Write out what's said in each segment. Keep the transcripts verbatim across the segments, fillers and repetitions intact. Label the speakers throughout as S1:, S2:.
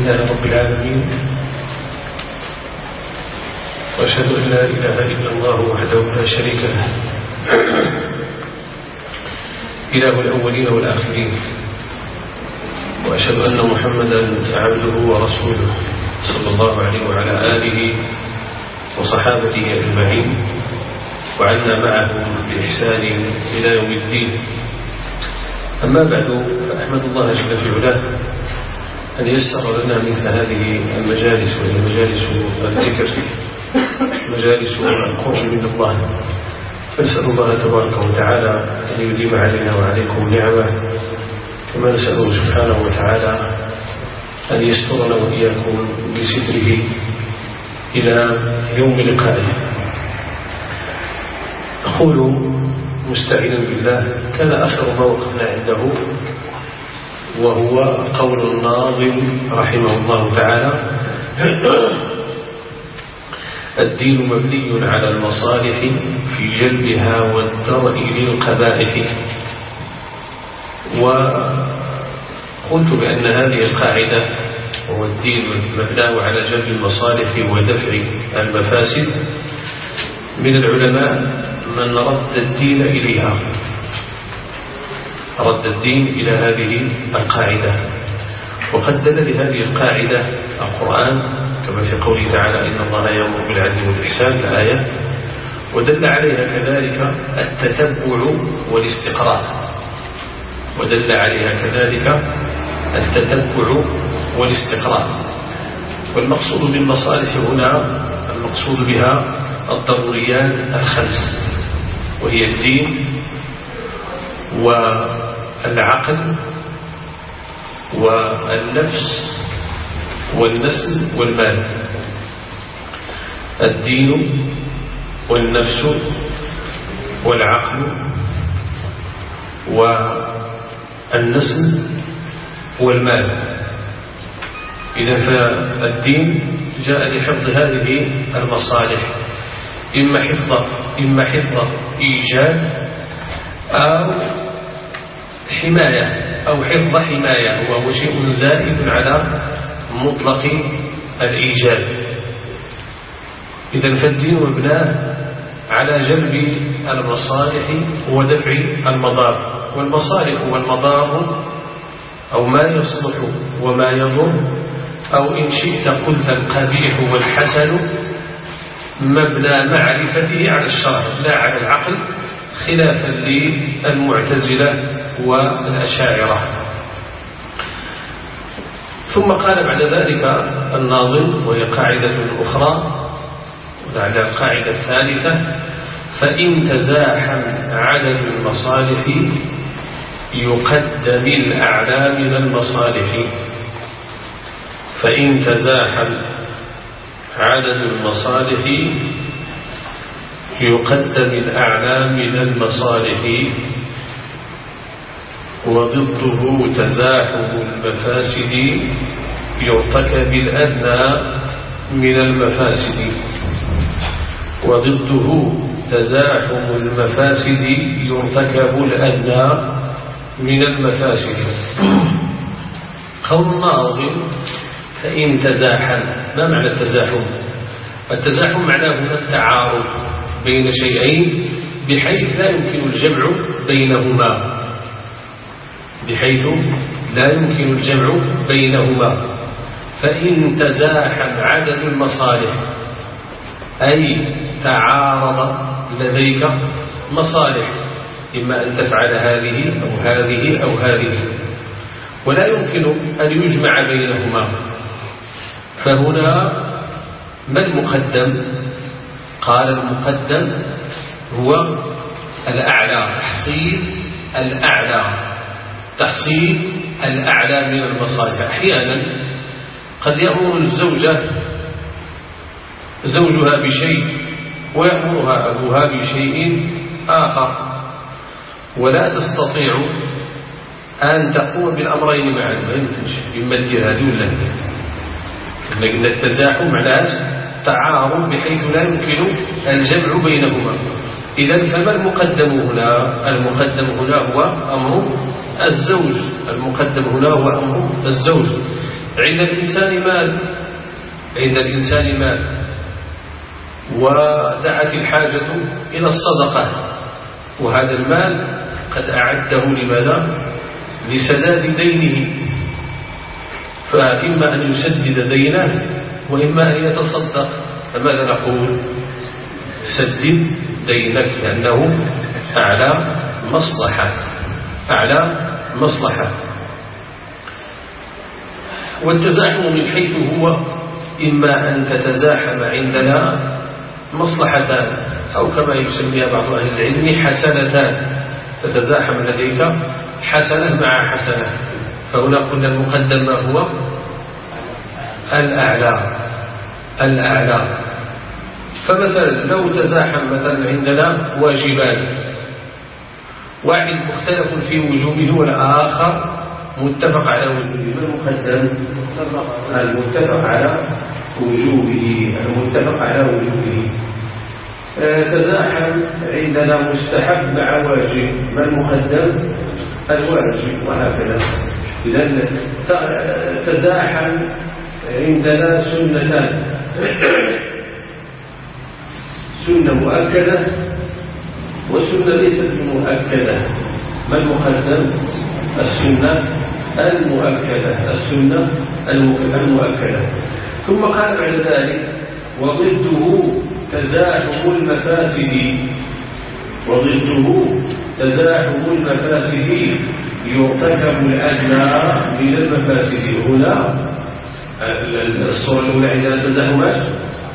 S1: لله رب العالمين، وأشهد أن لا إله إلا الله وحده لا شريك له إله الأولين والآخرين، وأشهد أن محمدا عبده ورسوله صلى الله عليه وعلى آله وصحابته أجمعين، وعنا معهم بإحسان إلى يوم الدين. أما بعد، فأحمد الله جل في علاه أن يسر لنا مثل هذه المجالس، وهي مجالس الذكر، مجالس القرب من الله. فنسأل الله تبارك وتعالى أن يديم علينا وعليكم نعمه، كما نسأله سبحانه وتعالى أن يسترنا وإياكم بستره إلى يوم لقائه. أقول مستعينا بالله، كان آخر ما وقفنا عنده وهو قول الناظم رحمه الله تعالى: الدين مبني على المصالح في جلبها والدرء للقبائح. وقلت بأن هذه القاعدة، وهو الدين مبناه على جلب المصالح ودفع المفاسد، من العلماء من رد الدين إليها، رد الدين إلى هذه القاعدة. وقد دل لهذه القاعدة القرآن، كما في قوله تعالى: إن الله يأمر بالعدل والإحسان، الآية. ودل عليها كذلك التتبع والاستقراء، ودل عليها كذلك التتبع والاستقراء. والمقصود بالمصالح هنا، المقصود بها الضروريات الخمس، وهي الدين والعقل والنفس والنسل والمال. الدين والنفس والعقل والنسل والمال. إذا فالدين جاء لحفظ هذه المصالح، إما حفظ إما حفظ إيجاد أو حماية، أو حفظ حماية، وهو شيء زائد على مطلق الإيجاد. إذن فالدين مبناه على جلب المصالح ودفع المضار. والمصالح والمضار، أو ما يصلح وما يضر، أو إن شئت قلت القبيح والحسن، مبنى معرفته على الشرع لا على العقل، خلافا للمعتزلة والأشاعرة. ثم قال بعد ذلك الناظم، وهي قاعدة أخرى، وعلى القاعدة الثالثة: فإن تزاحم عدد المصالح يقدم الأعلى من المصالح. فإن تزاحم عدد المصالح يقدم الأعلى من المصالح، وضده تزاحم المفاسد يرتكب الأدنى من المفاسد. وضده تزاحم المفاسد يرتكب الأدنى من المفاسد. قول الناظم: فإن تزاحم. ما معنى التزاحم؟ التزاحم معناه هنا التعارض بين شيئين بحيث لا يمكن الجمع بينهما، بحيث لا يمكن الجمع بينهما. فإن تزاحم عدد المصالح، أي تعارض لديك مصالح، إما أن تفعل هذه أو هذه أو هذه، ولا يمكن أن يجمع بينهما. فهنا ما المقدم؟ قال: المقدم هو الأعلى، تحصيل الأعلى، تحصيل الأعلى من المصالح. أحيانا قد يأمر الزوجة زوجها بشيء ويأمرها أبوها بشيء آخر، ولا تستطيع أن تقوم بالأمرين معا، ما يمكنش، إما الجهاد ولا هذه. لكن التزاحم معناه تعارض بحيث لا يمكن الجمع بينهما. إذن فما المقدم هنا؟ المقدم هنا هو أمر الزوج، المقدم هنا هو أمر الزوج. عند الإنسان مال عند الإنسان مال ودعت الحاجة إلى الصدقة، وهذا المال قد أعده لماذا؟ لسداد دينه، فإما أن يسدد دينه وإما أن يتصدق. فماذا نقول؟ سدد دينك، لأنه أعلى مصلحة أعلى مصلحة. والتزاحم من حيث هو إما أن تتزاحم عندنا مصلحتان، أو كما يسميها بعض أهل العلم حسنتان، تتزاحم لديك حسنة مع حسنة. فهنا قلنا المقدم ما هو؟ الأعلى الأعلى. فمثلا لو تزاحم مثلا عندنا واجبان، واحد مختلف في وجوبه والآخر متفق على وجوبه، ما المقدم؟ المتفق على وجوبه المتفق على وجوبه. تزاحم عندنا مستحب مع واجب، ما المقدم؟ الواجب، وهكذا. إذن تزاحم عندنا سنتان، سنة مؤكدة وسنة ليست مؤكدة، ما المقدم؟ السنة المؤكدة السنة المؤكدة. ثم قال بعد ذلك وضده تزاحم المفاسد وضده تزاحم المفاسد يرتكب الأدنى من المفاسد. هنا الصورة الأولى عندنا تزاحمات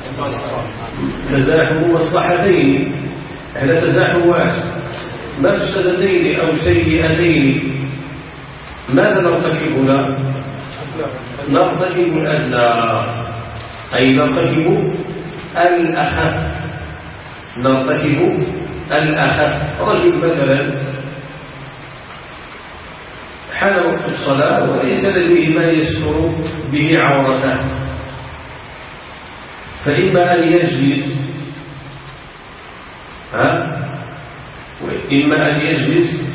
S1: تزاحم مصلحتين، هذا تزاحم واحد، مفسدتين أو سيئتين. ماذا نرتكب هنا؟ نرتكب الأدنى، أي نرتكب الأخف نرتكب الأخف. رجل مثلا حان وقت الصلاة وليس لديه ما يستر به عورته، فإما أن يجلس ها وإما أن يجلس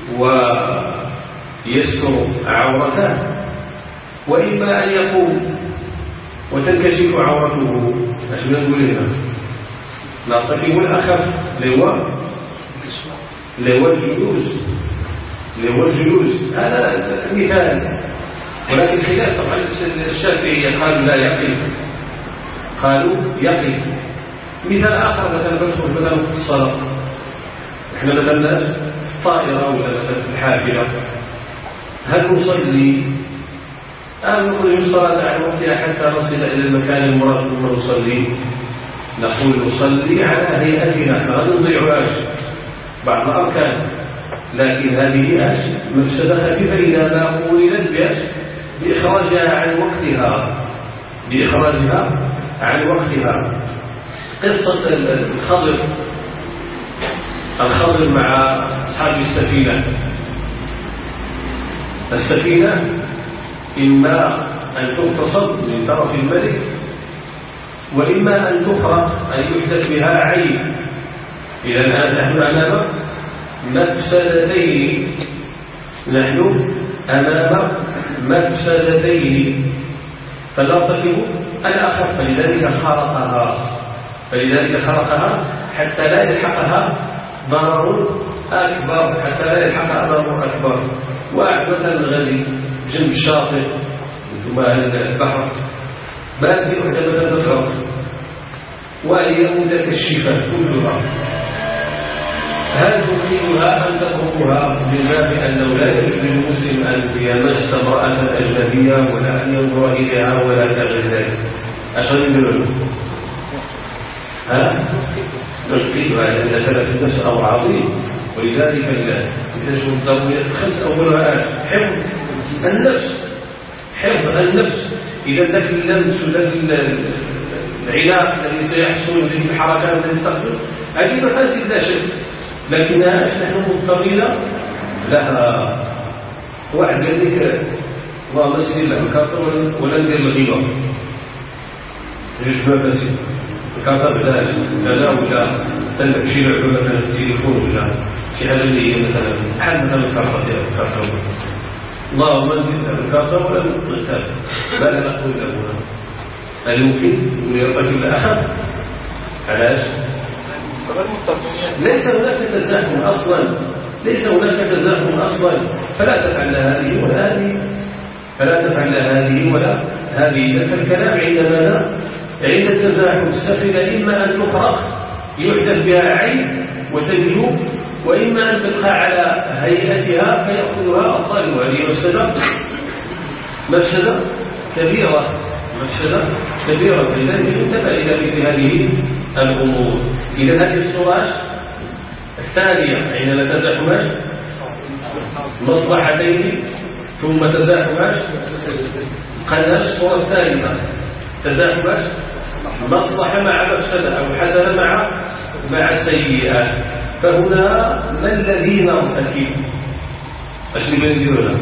S1: ويستر عورته، وإما أن يقوم وتنكشف عورته. نحن نقول هنا نرتكب الأخف لهو لهو الجلوس لهو الجلوس هذا مثال، ولكن خلاف طبعا الشافعية قالوا لا يقف، قالوا يقف. مثال آخر مثلا بدخل مثلا في الصلاة، احنا مثلا في الطائرة ولا مثلا في الحافلة، هل نصلي أم نخرج الصلاة عن وقتها حتى نصل إلى المكان المراد ثم نصلي؟ نقول نصلي على هيئتنا، فهذا نضيع أجر بعض الأركان، لكن هذه أجر مفسدة خفيفة إذا ما قولت بأجر بإخراجها عن وقتها بإخراجها عن وقتها. قصة الخضر الخضر مع أصحاب السفينة. السفينة إما أن تغتصب من طرف الملك، وإما أن تخرق، أن يحدث بها عيب. إذا الآن نحن أمام مفسدتين نحن أمام مفسدتين فنرتكب الأخف، فلذلك خرقها فلذلك خرقها حتى لا يلحقها ضرر أكبر حتى لا يلحقها ضرر أكبر. واحد مثلا غني جنب الشاطئ ثم البحر، بادئ وحدة مثلا تغرق وهي متكشفة كلها، هل تريدها أن تتركها من باب أنه لا يجوز للمسلم أن يمس امرأة أجنبية ولا أن ينظر إليها ولا غير ذلك؟ أشهد بالعلم ها نلقيها لأن ثلاث النفس أمر عظيم، ولذلك النشر الضرورية الخمس أولها حفظ النفس حفظ النفس. إذا ذاك اللمس وذاك العناق الذي سيحصل به الحركات التي تحصل هذه مفاسد لا شك، لكنها نحن مضطرين لها. واحد قال لك اللهم سيدي الله الكافر ولا ندير الغيبة، جوج مفاسد. الكافر علاج لا لا ولا تلعب شي لعبة مثلا في التليفون ولا شي حاجة اللي هي مثلا بحال مثلا الكافر ديال الكافر
S2: اللهم انزل الكافر ولا الكافر ماذا نقول له هنا؟ هل يمكن أن يرتكب الأحد؟ علاش؟ ليس هناك تزاحم أصلا ليس هناك تزاحم أصلا فلا تفعل هذه ولا هذه فلا تفعل هذه ولا هذه فالكلام عندما لا عند التزاحم السفينة إما أن تخرق يحدث بها عيب وتنجو وإما أن تبقى على هيئتها فيأخذها الطالب هذه مفسدة مفسدة كبيرة مفسدة كبيرة لذلك ينتبه إلى مثل هذه الأمور. إذا هذه الصورة الثانية حينما تزاحم مصلحتين ثم تزاحم قلنا الصورة الثالثة تزاحم مصلحة مع مفسدة أو حسنة مع مع سيئة. فهنا ما الذي نرتكب؟ أشري بين ذلك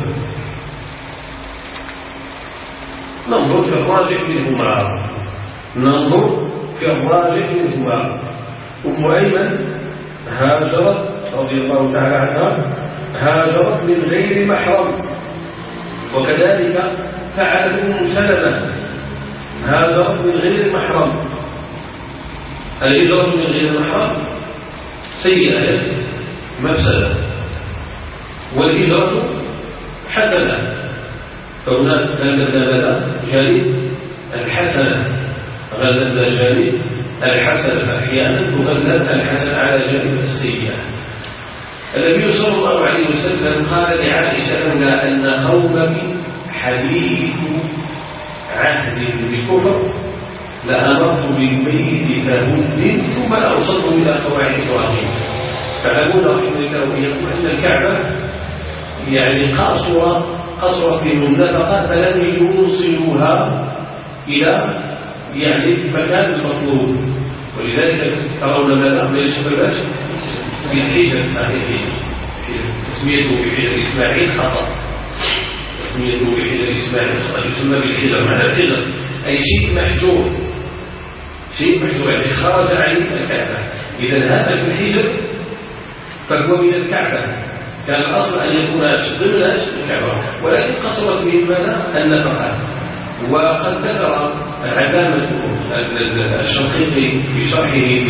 S2: ننظر في الراجح منهما ننظر في الراجح منهما. أم أيمن هاجرت رضي الله تعالى عنها هاجرت من غير محرم وكذلك فعلت أم سلمة هاجرت من غير محرم. الهجرة من غير محرم سيئة مفسدة والهجرة حسنة فهناك غلبنا جانب الحسنة غلبنا جانب الحسنة أحيانا تغلب الحسنة على جانب السيئة. النبي صلى الله عليه وسلم قال لعائشة لولا أن قومك حديث عهد بالكفر لأمرت بالبيت كهد ثم لأوصلهم إلى قواعد إبراهيم. فأبونا رحمه الله يقول أن الكعبة يعني قصر قصر في النفقة فلم يوصلوها إلى يعني المكان المطلوب ولذلك ترون ماذا من الشبابات في الحجر تسميته بحجر إسماعيل خطأ تسميته بحجر إسماعيل خطأ يسمى بالحجر معنى الحجر أي شيء محجور شيء محجور يعني خرج عن الكعبة. إذا هذا في الحجر فهو من الكعبة كان الأصل أن يكون ضمن الكعبة ولكن قصرت به ماذا النفقة. وقد ذكر العلامة الشنقيطي في شرحه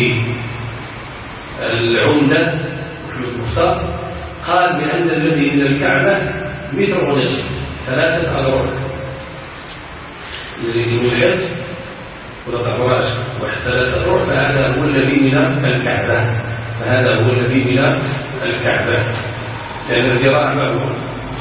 S2: بالعمدة محمد المختار قال بأن الذي من الكعبة متر ونصف ثلاثة أذرع الذي من الحد ولا تعبراش واحد ثلاثة أذرع فهذا هو الذي من الكعبة فهذا هو الذي من الكعبة لأن الذراع ما هو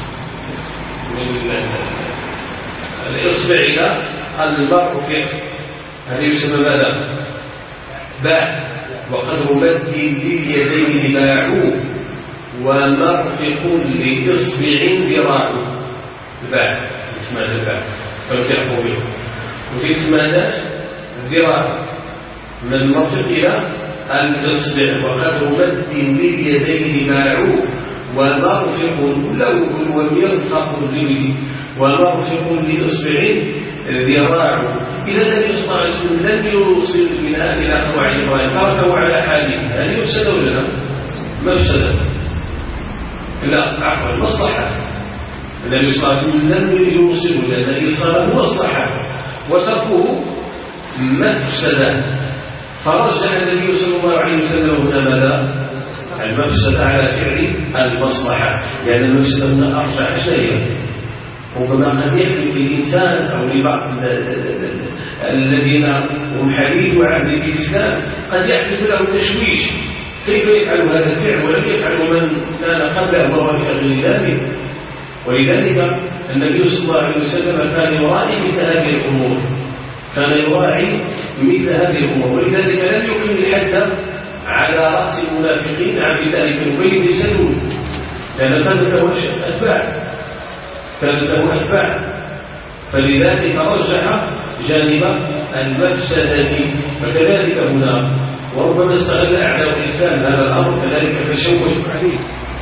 S2: الإصبع إلى المرفق هذا يسمى ماذا؟ باع وقدر مد لليدين باع ومرفق لإصبع ذراع باع اسمه الباع فالفرق به وفي اسمه ذراع من المرفق إلى الإصبع وقدر مد لليدين باع ومرفق له ومرفق لليدين ومرفق لإصبع ذراع. إذا النبي صلى الله عليه وسلم لم يوصل من أهل الأقوى إبراهيم تركه على حاله هل يفسد ولا لا؟ مفسدة لا عفوا مصلحة. النبي صلى الله عليه وسلم لم يوصل لأن الإيصال مصلحة وتركه مفسدة فرجح النبي صلى الله عليه وسلم هنا ماذا؟ المفسدة على فعل المصلحة لأن المفسدة من أرجح شيء. ربما قد يحدث الإنسان أو لبعض الذين هم حديث عهد بالإسلام قد يحدث له تشويش كيف يفعل هذا الفعل ولم يفعل من كان قبله وهو في غير ذلك. ولذلك النبي صلى الله عليه وسلم كان يراعي مثل هذه الأمور كان يراعي مثل هذه الأمور ولذلك لم يقيم الحد على رأس المنافقين عبد الله بن أبي بن سلول لأن كانت له أتباع كانت له أتباع فلذلك رجح جانب المفسدة. فكذلك هنا وربما استغل أعداء الإسلام هذا الأمر كذلك فشوشوا عليه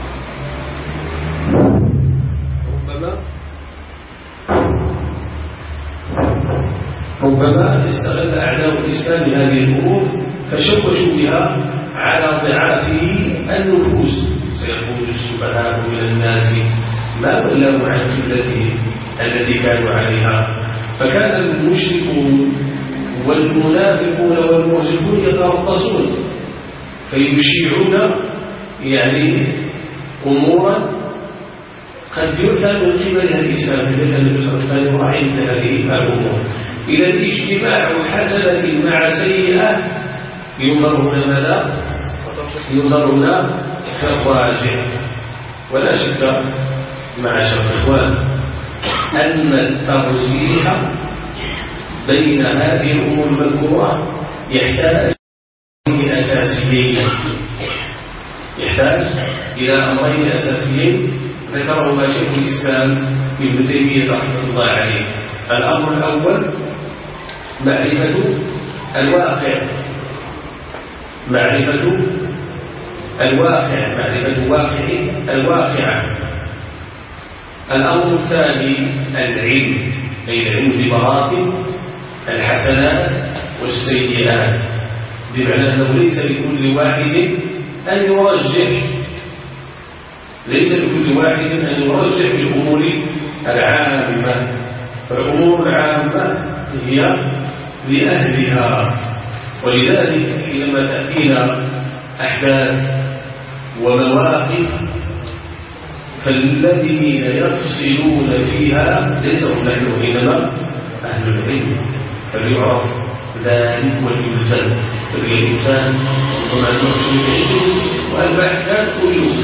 S2: ربما ربما استغل أعداء الإسلام هذه الأمور فشوشوا بها على ضعافه النفوس سيخرج السفهاء من الناس ما ولوا عن قبلتهم التي كانوا عليها. فكان المشركون والمنافقون والمرجفون يتربصون فيشيعون يعني أمورا قد يؤتى من قبلها الإسلام، لأن النبي صلى الله عليه وسلم يراعي مثل هذه الأمور. إذا اجتماع حسنة مع سيئة ينظر هنا ماذا؟ ينظر هنا كالراجع. ولا شك معاشر الإخوان أن الترجيح بين هذه الأمور المذكورة يحتاج إلى أساسيين، يحتاج إلى أمرين أساسيين ذكرهما شيخ الإسلام ابن تيمية رحمه الله عليه. الأمر الأول معرفة الواقع، معرفة الواقع معرفة واقع الواقع. الأمر الثاني العلم، أي العلم بمراتب الحسنات والسيئات، بمعنى أنه ليس لكل واحد أن يرجح ليس لكل واحد أن يرجح بالأمور العامة، فالأمور العامة هي لأهلها. ولذلك حينما تأتينا أحداث ومواقف فالذين يفصلون فيها ليس هم نحن إنما أهل العلم، فليعرف ذلك والإلزام. فالإنسان ربما يفصل في علمه والبحثان كلهم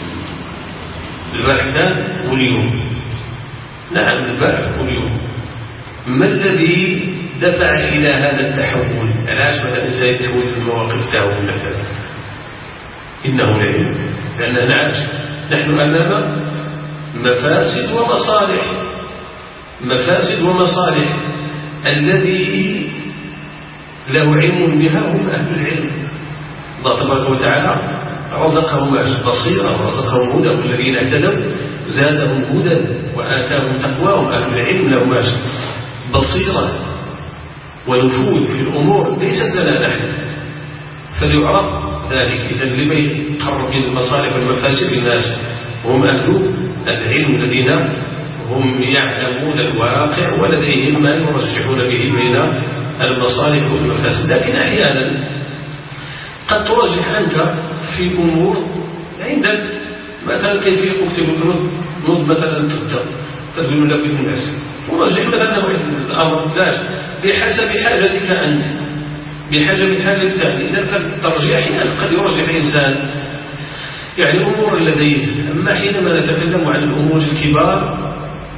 S2: البحثان كلهم نعم البحث كلهم. ما الذي دفع إلى هذا التحول؟ علاش مثلا الإنسان يتحول في المواقف تاعو مثلا؟ إنه العلم، لأننا نعرف نحن أمام مفاسد ومصالح مفاسد ومصالح الذي له علم بها هم أهل العلم. الله تبارك وتعالى رزقهم بصيرة ورزقهم هدى، والذين اهتدوا زادهم هدى وآتاهم تقواهم. أهل العلم لهم بصيرة ونفوذ في الأمور ليست لنا نحن، فليعرف ذلك. إذا لما يقرب من المصالح والمفاسد للناس وهم أهل العلم الذين هم يعلمون الواقع ولديهم ما يرجحون به بين المصالح والمفاسد. لكن أحيانا قد ترجح أنت في أمور عندك مثلا كيفية تكتب نض مثلا تكتب تقول له بدون الناس ورجح مثلا واحد الأمر لاش بحسب حاجتك أنت بحسب حاجتك أنت. إذا فالترجيح أحيانا قد يرجح الإنسان يعني أمور لديه. أما حينما نتكلم عن الأمور الكبار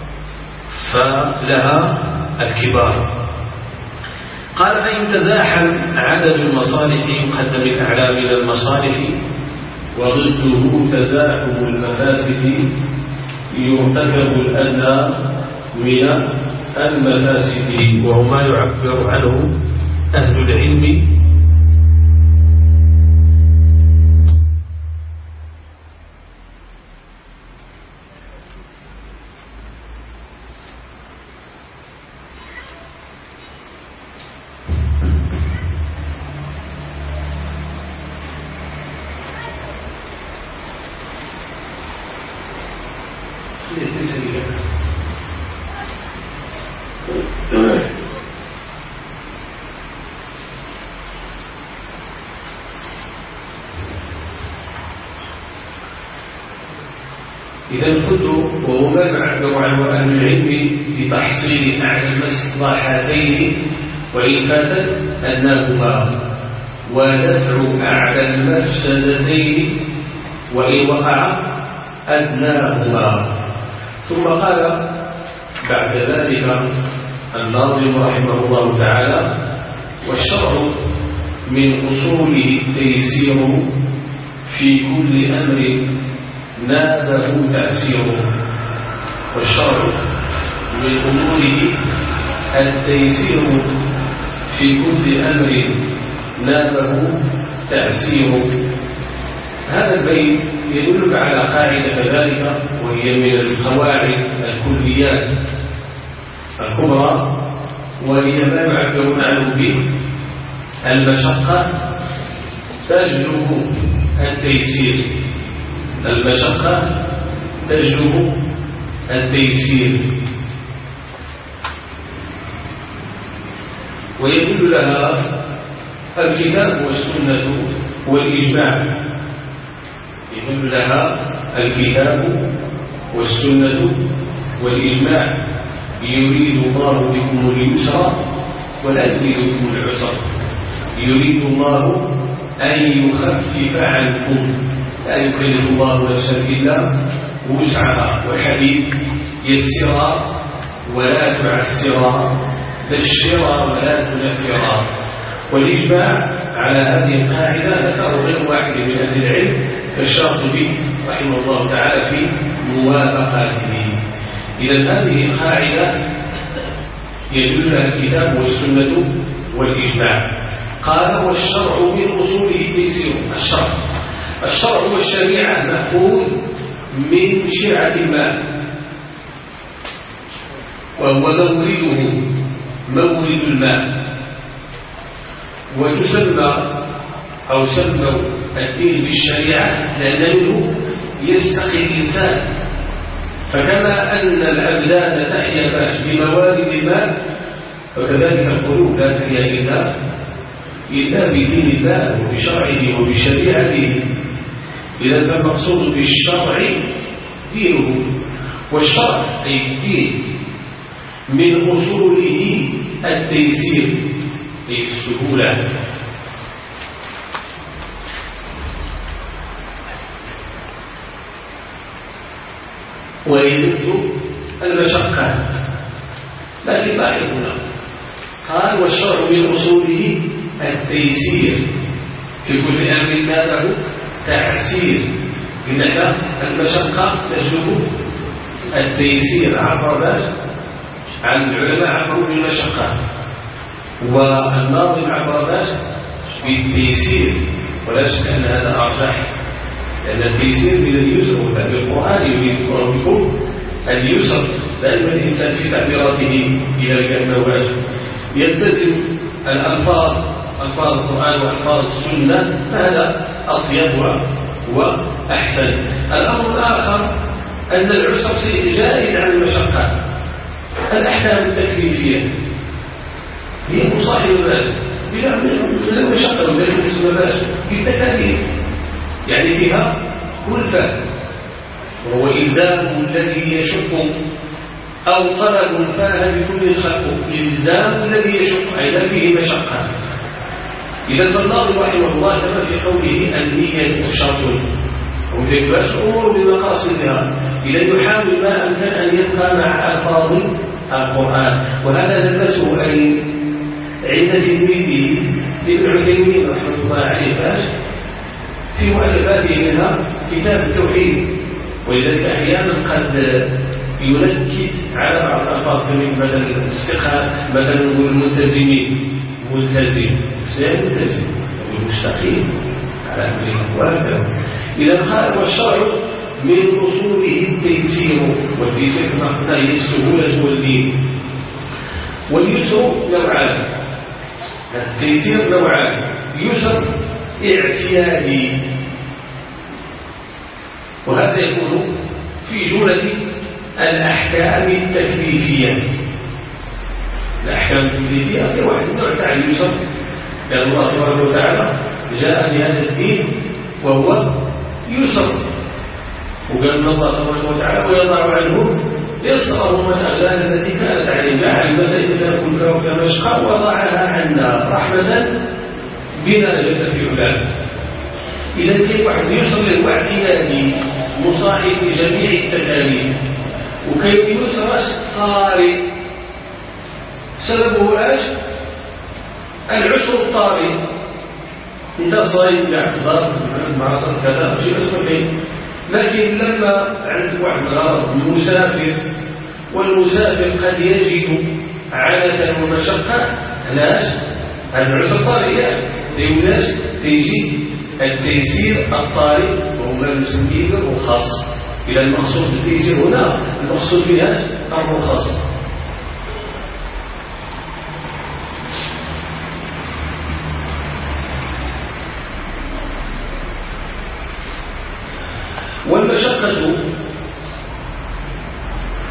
S2: فلها الكبار. قال فإن تزاحم عدد المصالح يقدم الأعلى من المصالح وضده تزاحم المفاسد يرتكب الأدنى من المفاسد، وهو ما يعبر عنه أهل العلم إذا الخد وهو ما يعبر عنه أهل العلم بتحصيل أعلى المصلحتين وإن فاتت أنهما ودفع أعلى المفسدتين وإن وقع أدناهما. ثم قال بعد ذلك الناظم رحمه الله تعالى والشرع من أصوله التيسير في كل أمر نابه تأثيره. والشرع من أموره التيسير في كل أمر نابه تأثيره. هذا البيت يدلك على قاعدة ذلك وهي من القواعد الكليات الكبرى، وهي ما يعبرون عنه به المشقة تجلب التيسير. المشقة تجلب التيسير، ويدل لها الكتاب والسنة والإجماع. يدل لها الكتاب والسنة والإجماع. يريد الله بكم اليسر ولا يريد بكم العسر، يريد الله أن يخفف عنكم، لا يكلف الله نفسا إلا وسعها. والحديث يسرا ولا تعسرا، بشرا ولا تنفرا. والإجماع على هذه القاعدة ذكره غير واحد من أهل العلم كالشاطبي رحمه الله تعالى في موافقاته. إذا هذه قاعدة يدل لها الكتاب والسنة والإجماع. قال والشرع من أصوله التيسير. الشرع الشرع والشريعة مأخوذ من شرعة الماء، وهو مورده مورد الماء. وتسمى أو سموا الدين بالشريعة لأنه يستقي الإنسان. فكما أن الأبدان تحيا بموارد الماء، فكذلك القلوب لا تحيا إلا إلا بدين الله وبشرعه وبشريعته. إذا فالمقصود بالشرع دينه، والشرع أي الدين من أصوله التيسير أي السهولة. ويرد المشقة، لكن لاحظ هنا قال والشرع من أصوله التيسير، في كل أمر ما له تعسير. إنك المشقة تجلب التيسير. عبر عن العلماء عبروا بالمشقة، والناظم عبر بالتيسير، ولا شك أن هذا أرجح، لأن التيسير من اليسر، وفي القرآن يريد الله بكم اليسر. دائما الإنسان في تعبيراته إلى النواج يلتزم الألفاظ، ألفاظ القرآن وألفاظ السنة، فهذا أطيب وأحسن. الأمر الآخر أن العسر زائد عن المشقة. الأحكام التكليفية هي مصاحبة ذلك بلا مشقة، وذلك السببات بالتكاليف، يعني فيها كلفة، وهو إلزام الذي يشق أو طلب فاه بكل الخلق. إلزام الذي يشق أيضا فيه مشقة. إذا فالناظم رحمه الله كما في قوله النية شرط وتباش أمور بمقاصدها. إذا يحاول ما أمكن أن يبقى مع ألفاظ القرآن. وهذا دلسه أي عند تلميذه ابن عثيمين رحمه الله عليه في مؤلفاته منها كتاب التوحيد. ولذلك أحيانا قد ينكد على بعض الألفاظ كمثل مثلا الاستقامة، مثلا نقول الملتزمين، ملتزم سيد ملتزم والمستقيم على أمر الأقوال. إذا قال والشرع من أصوله التيسير، والتيسير كما قلنا هي السهولة والدين. واليسر نوعان، التيسير نوعان: يسر اعتيادي، وهذا يكون في جملة الأحكام التكليفية. الأحكام التكليفية هي واحد نوع تاع اليسر، لأن الله تبارك وتعالى جاء بهذا الدين وهو يسر، وقال الله تبارك وتعالى ويضع عنهم إصرهم والأغلال التي كانت عليهم، لا على المسائل كلها كمشقى، وضعها عنا رحمة بنا جل في علاه. إذا كيف واحد يسر واعتيادي مصاحب لجميع التكاليف، وكيف يسر طارئ سببه ايش؟ العسر الطارئ. انت صايم باعتبار معصر كذا شيء اسمه، لكن لما عندك واحد الغرض مسافر، والمسافر قد يجد عنة ومشقة، علاش؟ العسر الطارئ ليولاش تيجي التيسير الطارئ، وهو ما نسميه الرخص. إذا المقصود بالتيسير هنا المقصود بها الرخص. والمشقة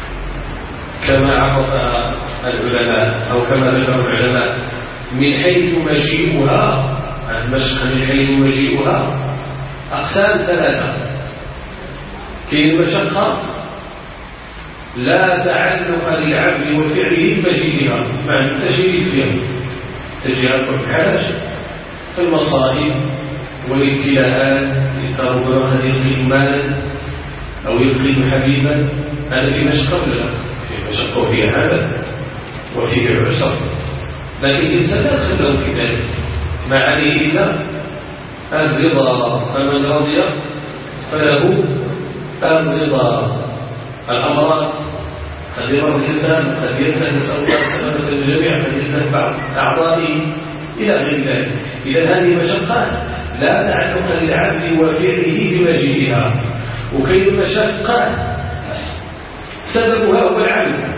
S2: عرفها العلماء أو كما ذكر العلماء من حيث مجيئها، المشقة من حيث مجيئها أقسام ثلاثة. كاين المشقة لا تعلق للعبد وفعله بمجيئها، مع التشريك فيها، تجي على الحاج كالمصائب والابتلاءات، يصاب برغد يلقي مالا أو يلقي حبيبا، هذا في مشقة ولا لا؟ في مشقة وفيه هذا وفيه عسر، لكن الإنسان لا يدخل في ذلك، ما عليه إلا الرضا، فمن رضي فله الرضا. الأمراض قد يمر الإنسان، قد ينسى، نسأل الله السلامة للجميع، قد ينسى بعض أعضائه إلى غير ذلك. إذا هذه مشقات لا تعلق للعبد وفعله بمجيئها. وكاين المشقات سببها هو العبد،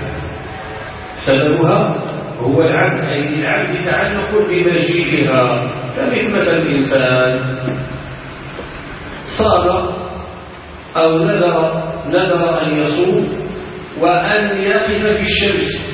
S2: سببها هو العبد، أي العبد يتعلق بمجيئها. كمثل الإنسان صام أو نذر نذر أن يصوم وأن يقف في الشمس،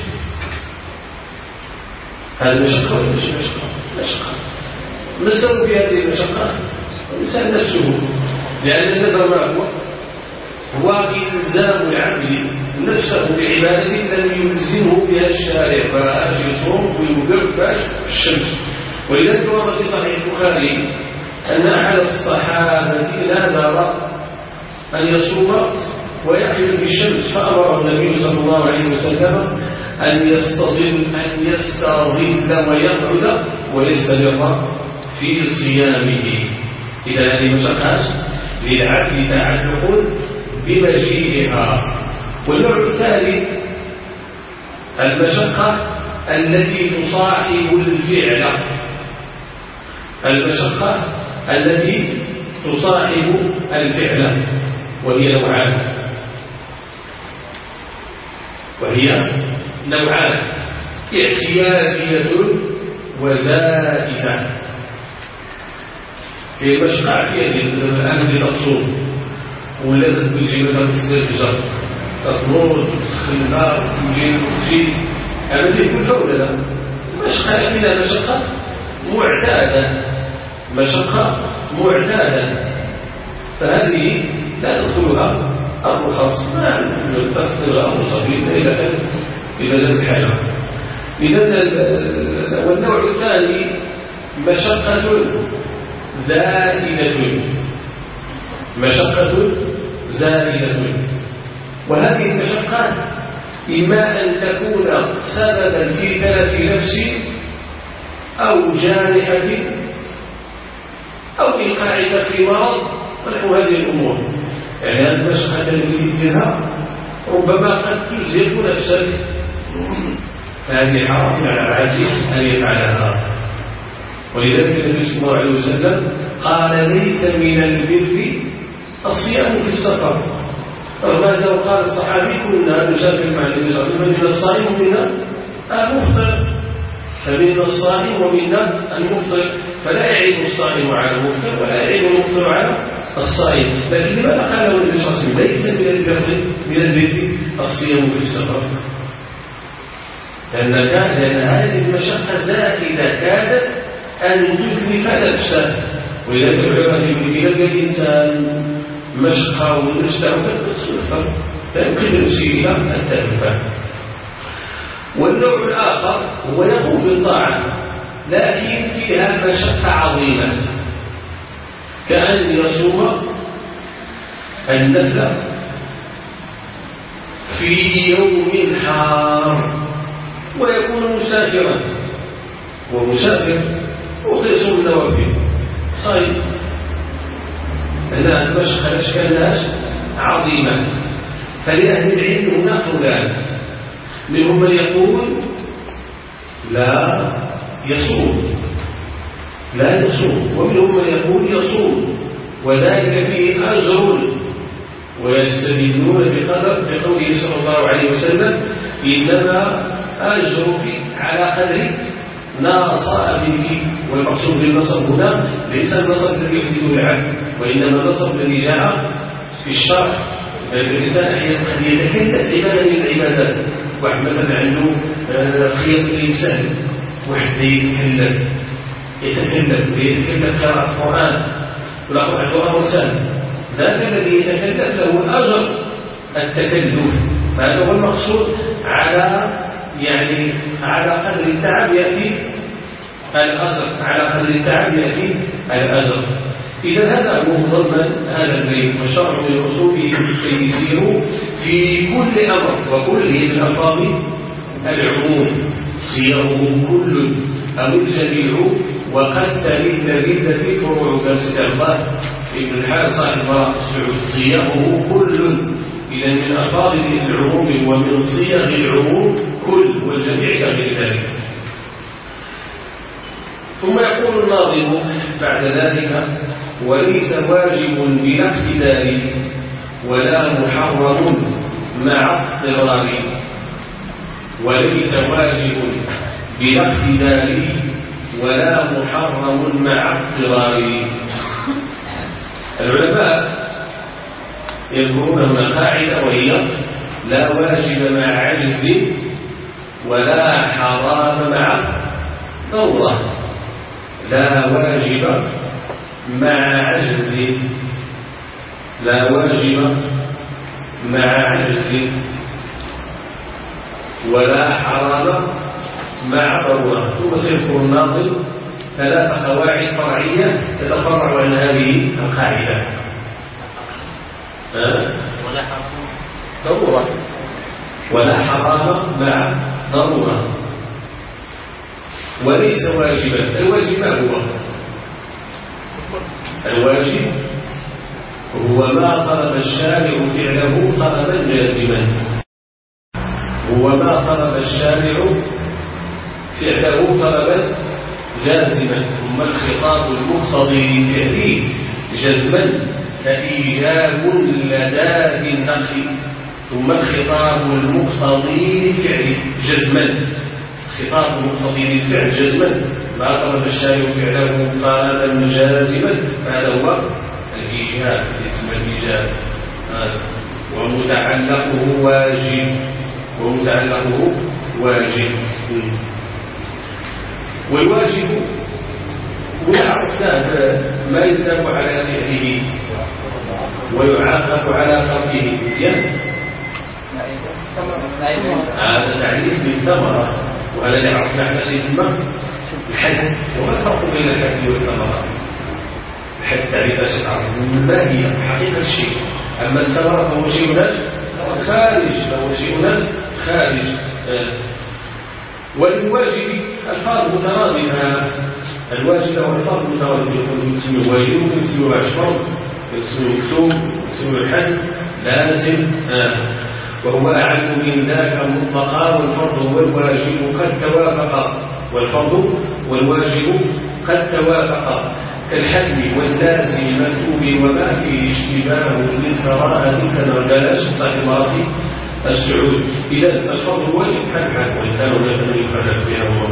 S2: هذا مشقة ولا مش مشقة؟ مشقة. ما السبب في هذه المشقة؟ الإنسان نفسه، لأن النذر ما هو؟ هو إلزام العبد نفسه بعبادة لم يلزمه بها الشارع، فاش يصوم ويوقف باش في الشمس. ولذلك ورد في صحيح البخاري أن أحد الصحابة نذر أن يصوم ويقف في الشمس، فأمره النبي صلى الله عليه وسلم أن يستظل أن يستظل ويقعد ويستمر في صيامه. إذا هذه مشقات للعبد تعلق بمجيئها. والنوع الثالث المشقة التي تصاحب الفعل، المشقة التي تصاحب الفعل، وهي نوعان وهي نوعان اعتيادية وزائدة. هي مشقة اعتيادية، الآن للأصول ولا تجي مثلا تسترجع تطمر وتسخن النار وتجي المسجد، هذا يكون ولا لا؟ مشقة، لكنها مشقة معتادة، مشقة معتادة، فهذه لا تدخلها الرخص، ما تدخلها الرخص إلا كانت بمزاج الحاجة. إذن والنوع الثاني مشقة زائدة، مشقة زائدة. وهذه المشقات إما أن تكون سببا في تلف نفس أو جارحة أو إيقاعك في مرض ونحو هذه الأمور. يعني هذه المشقة التي تديرها ربما قد تزهق نفسك، فهذه حرام على العزيز أن يفعلها. ولذلك النبي صلى الله عليه وسلم قال ليس من البر الصيام في السفر. فماذا قال الصحابي كنا نسافر مع النبي صلى الله عليه وسلم من الصائم ومنا المفطر، فمنا الصائم ومنا المفطر، فلا يعيب الصائم على المفطر ولا يعيب المفطر على الصائم. لكن لماذا قال له النبي صلى الله عليه وسلم ليس من البر من البر الصيام في السفر؟ لأن كان لأن هذه المشقة زائدة كادت أن تكلف نفسه. ولذلك العلماء يقول لك الإنسان مشقة والنفس تعبد لا يمكن نفسه إلى التألفة. والنوع الآخر هو يقوم بالطاعة لكن فيها مشقة عظيمة، كأن يصوم النفل في يوم حار ويكون مسافرا ومسافر ويصوم النوافل صيد. هنا المشقة الأشكال عظيمة. فلأهل العلم هنا قولان، منهم من يقول لا يصوم لا يصوم ومنهم من يقول يصوم وذلك فيه أجر، ويستدلون بقدر بقوله صلى الله عليه وسلم إنما أجرك على قدر ناصابك. والمقصود بالنصب هنا ليس النصب الذي يحدثه العبد، وإنما النصب الذي جاء في الشرع. الإنسان أحيانا قد يتكلف عبادة من العبادات واحد مثلا عنده خيط الإنسان واحد يتكلف يتكلف ويتكلف قراءة القرآن والآخر عنده أمر سهل، ذاك الذي يتكلف له أجر التكلف، هذا هو المقصود. على يعني على قدر التعب يأتي الأجر، على قدر التعب يأتي الأجر. إذا هذا هو مضمن هذا البيت، والشرع من أصوله التيسير في كل أمر، وكل من الألفاظ العموم صيغه كل أو الجميع، وقد تلد الردة فروع كاستعمال ابن الحارث صاحب مراقب السعود صيغه كل، إذا من ألفاظ العموم ومن صيغ العموم كل والجميع إلى غير ذلك. ثم يقول الناظم بعد ذلك: وليس واجب بلا اقتدار ولا محرم مع اضطرار، وليس واجب بلا اقتدار ولا محرم مع اضطرار. العلماء يذكرون هنا قاعدة وهي: لا واجب مع عجز ولا حرام مع ضرورة. لا واجب مع عجز، لا واجب مع عجز ولا حرام مع ضرورة. ثم سيذكر الناظم ثلاث قواعد فرعية تتفرع عن هذه القاعدة.
S1: ولا حرام
S2: ضرورة ولا حرام مع ضرورة. وليس واجبا، الواجب ما هو؟ الواجب هو ما طلب الشارع فعله طلبا جازما، هو ما طلب الشارع فعله طلبا جازما. ثم الخطاب المقتضي لفعله جزما فإيجاب لدى النقل. ثم الخطاب المقتضي لفعله جزما، خطاب المقتضي للفعل جزما ما طلب الشارع فعله طلبا جازما، هذا هو الإيجاب، اسم الإيجاب. ومتعلقه واجب، ومتعلقه واجب. والواجب ويعرفناه ما يلزم على فعله ويعاقب على تركه. مزيان، هذا تعريف بالثمرة، وهذا اللي عرفنا احنا شيء اسمه الحد. وما الفرق بين الحد والثمرة؟ الحد تعريف ايش تعرف ما هي حقيقة الشيء، أما الثمرة فهو شيء خارج، فهو شيء خارج. والواجب الفاظ مترادفة، الواجب هو الفاظ مترادفة، يكون اسمه واجب اسمه عشر اسمه مكتوب اسمه الحد لازم، آه. وهو أعم من ذاك مطلقا، والفرض والواجب قد توافقا، والفرض والواجب قد توافقا كالحد واللازم المكتوب وما فيه اشتباه للقراءة كما جلس صاحب مراتب السعود. إذا الفرض الواجب حد وإن كان هناك من يفرق بها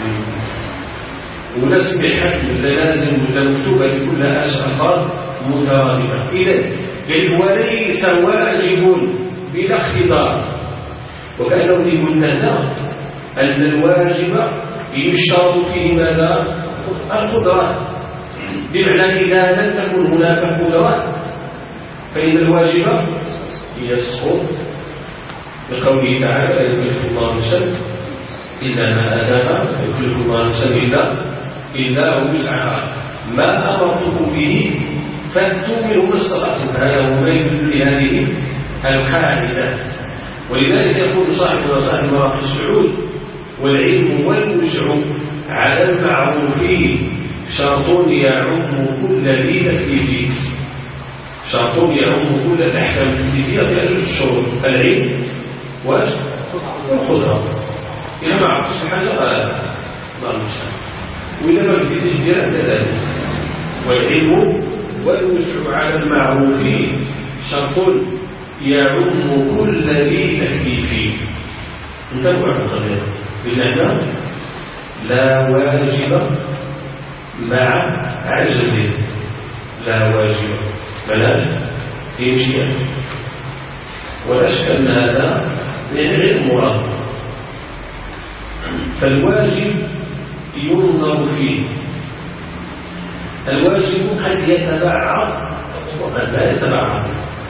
S2: ونسمع حد لازم ومكتوبة لكلها أشخاص مترادفة. إذا وليس واجب بلا اقتدار، وكأنه يقول لنا أن الواجب يشترط فيه ماذا؟ القدرة، بمعنى إذا لم تكن هناك قدرة فإن الواجب يسقط، بقوله تعالى: لا يكلف الله نفسا إلا ما آتاها، لا يكلف الله نفسا إلا إلا وسعها، ما أمرته به فأتوا منه ما استطعتم. هذا هو ما يدل لهذه القاعدة. ولذلك يقول صاحب وصاحب مراقب السعود: والعلم والوسع على المعروف شرط يعم كل ذي تكليف، شرط يعم كل الأحكام التكليفية في أجل الشروط: العلم والقدرة. إذا ما عرفتش حاجة فلا ما المشكلة، وإذا ما بديت الجرع كذلك. والعلم والوسع على المعروف شرط يعم كل ذي تكليف. انتبهوا على القضية، بمعنى لا واجب مع عجز، لا واجب بلاش يمشي. ولا شك أن هذا غير مراد. فالواجب ينظر فيه. الواجب قد يتبعض وقد لا يتبعض.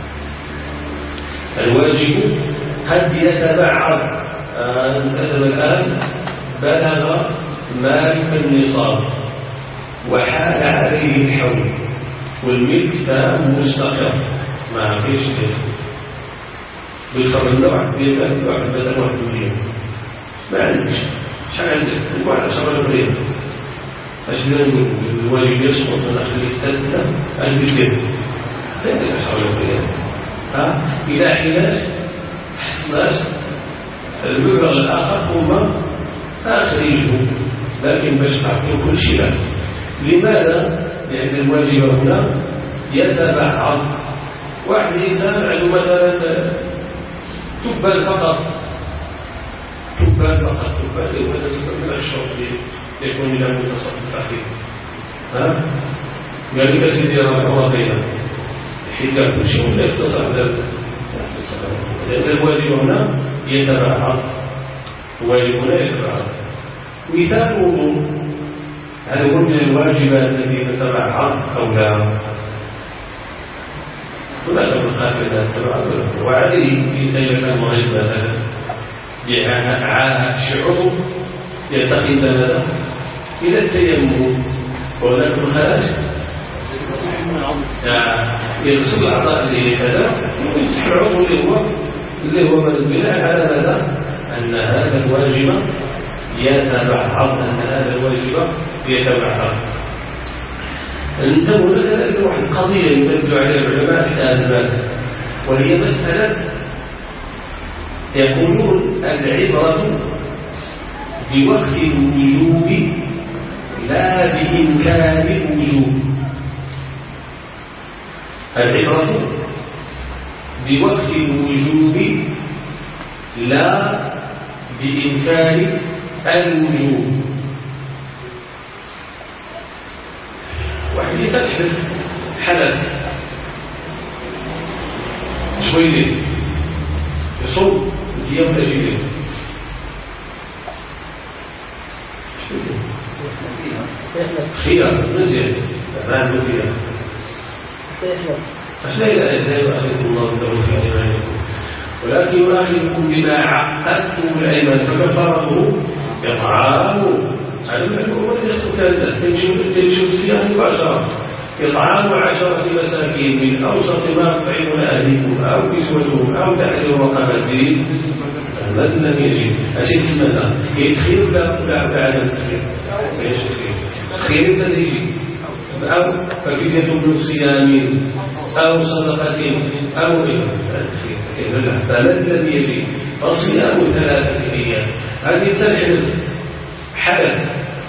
S2: الواجب قد يتبعض. مثلا الآن بلغ مالك النصاب وحال عليه الحول والملك تام مستقر ما فيش كده بالخرج واحد بيبقى واحد بدل واحد مليون ما عندكش شحال عندك واحد عشرة مليون اش نقول الواجب يسقط انا خليك ثلاثة اش بيدير ثلاثة عشرة مليون ها الى حيناش حسناش المبلغ الاخر ثم اخرجه لكن باش تعطوا كل شيء له. لماذا؟ لأن الواجب هنا يتبعض. واحد إنسان عنده مثلا تبان فقط تبان فقط تبان هو تستطيع الشرط يكون له متصف أخير ها؟ قال لي أسيدي راه بينا حيث كل شيء لا يتصف لأن الواجب هنا يتبعض. الواجب هنا يتبعض. مثال الوضوء هل هو من الواجبات التي تتبعها أو لا؟ هناك من قال بأنها تتبعها وعليه ليس كان مريض مثلا بعاهة شعور يلتقي له إلى التيمم وهناك من خلاص يغسل الأعضاء اللي هذا ويمسح العضو اللي هو اللي هو من البناء على ماذا؟ أن هذا الواجب يتبعض أن هذا الواجب يتبعض. انتبهوا لذلك واحد قضية يبدو عليها العلماء في هذا الباب وهي مسألة يقولون العبرة بوقت الوجوب لا بإمكان الوجوب. العبرة بوقت الوجوب لا بإمكان الوجوب. واحد يسأل حلال شوية يصوم ديام أجيبه خيار مزيان أمان مزيان عشان لا يؤاخذكم الله بالتوفيق لإيمانكم ولكن يؤاخذكم بما عقدتم الأيمان فكفارته إطعام هذا هو الذي يستكاد تنشئ الصيام مباشرة إطعام عشرة مساكين من أوسط ما تطعمون أهلكم أو كسوتهم أو تحرير رقبة مثل لم يجد أشيء اسمها يدخل ولا ولا عدم التخير ايش التخير التخير الذي أو ففدية من صيام أو صدقة أو التخير فما الذي يجد الصيام ثلاثة أيام هذه سنة حدث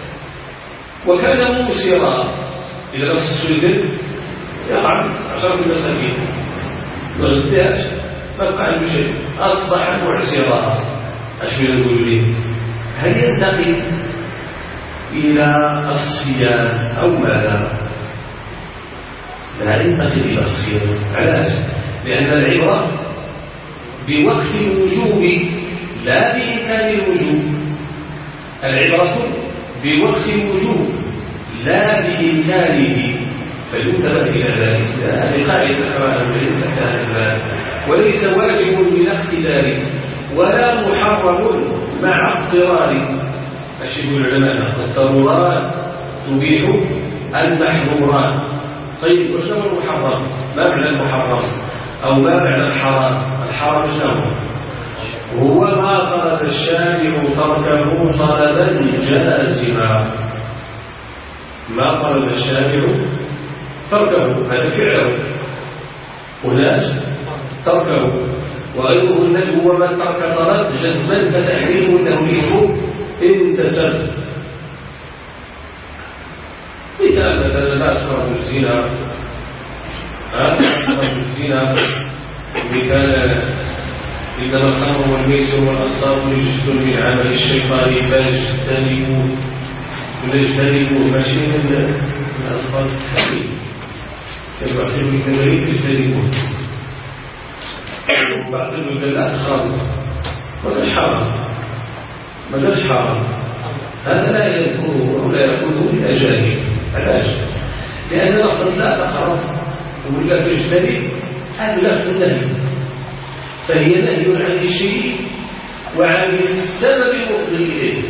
S2: وكان موسرا إذا نفس السلطة يقع عشرة مساكين والغداش ما بقى عنده شيء أصبح معسرا أشبه الوجودين هل ينتقل إلى الصيام أو ماذا؟ لا ينتقل إلى الصيام. علاش؟ لأن العبرة بوقت الوجوب لا بإمكان الوجوب. العبرة بوقت الوجوب لا بإمكانه فينتبه إلى ذلك. هذه قاعدة كما أمرنا وليس واجب بلا اقتدار ولا محرم مع اضطرار. أشبه العلماء الضرورات تبيح المحظورات. طيب وش هو المحرم؟ ما معنى المحرم أو ما معنى الحرام؟ الحرام شنو؟ هو ما طلب الشارع تركه طلبا جازما. ما طلب الشارع تركه هذا فعله وناس تركه وغيره النبي هو من ترك طلب جزما فتحريم له اسم انتسب. مثال مثلا لا تقربوا الزنا ها تقربوا الزنا مثال إنما الخمر والميسر والأنصاب رجس من عمل الشيطان فاجتنبوه فاجتنبوه ماشي من الألفاظ الحكيم كما أخذ من كذلك اجتنبوه وبعض المدلات خاضوا ولا حرام ما قالش حرام، هذا لا يذكره ولا يقوله للأجانب. علاش؟ لأن لفظ لا تقرب ولا تجتنب هذا لفظ النهي، فهي نهي عن الشيء وعن السبب المفضي إليه.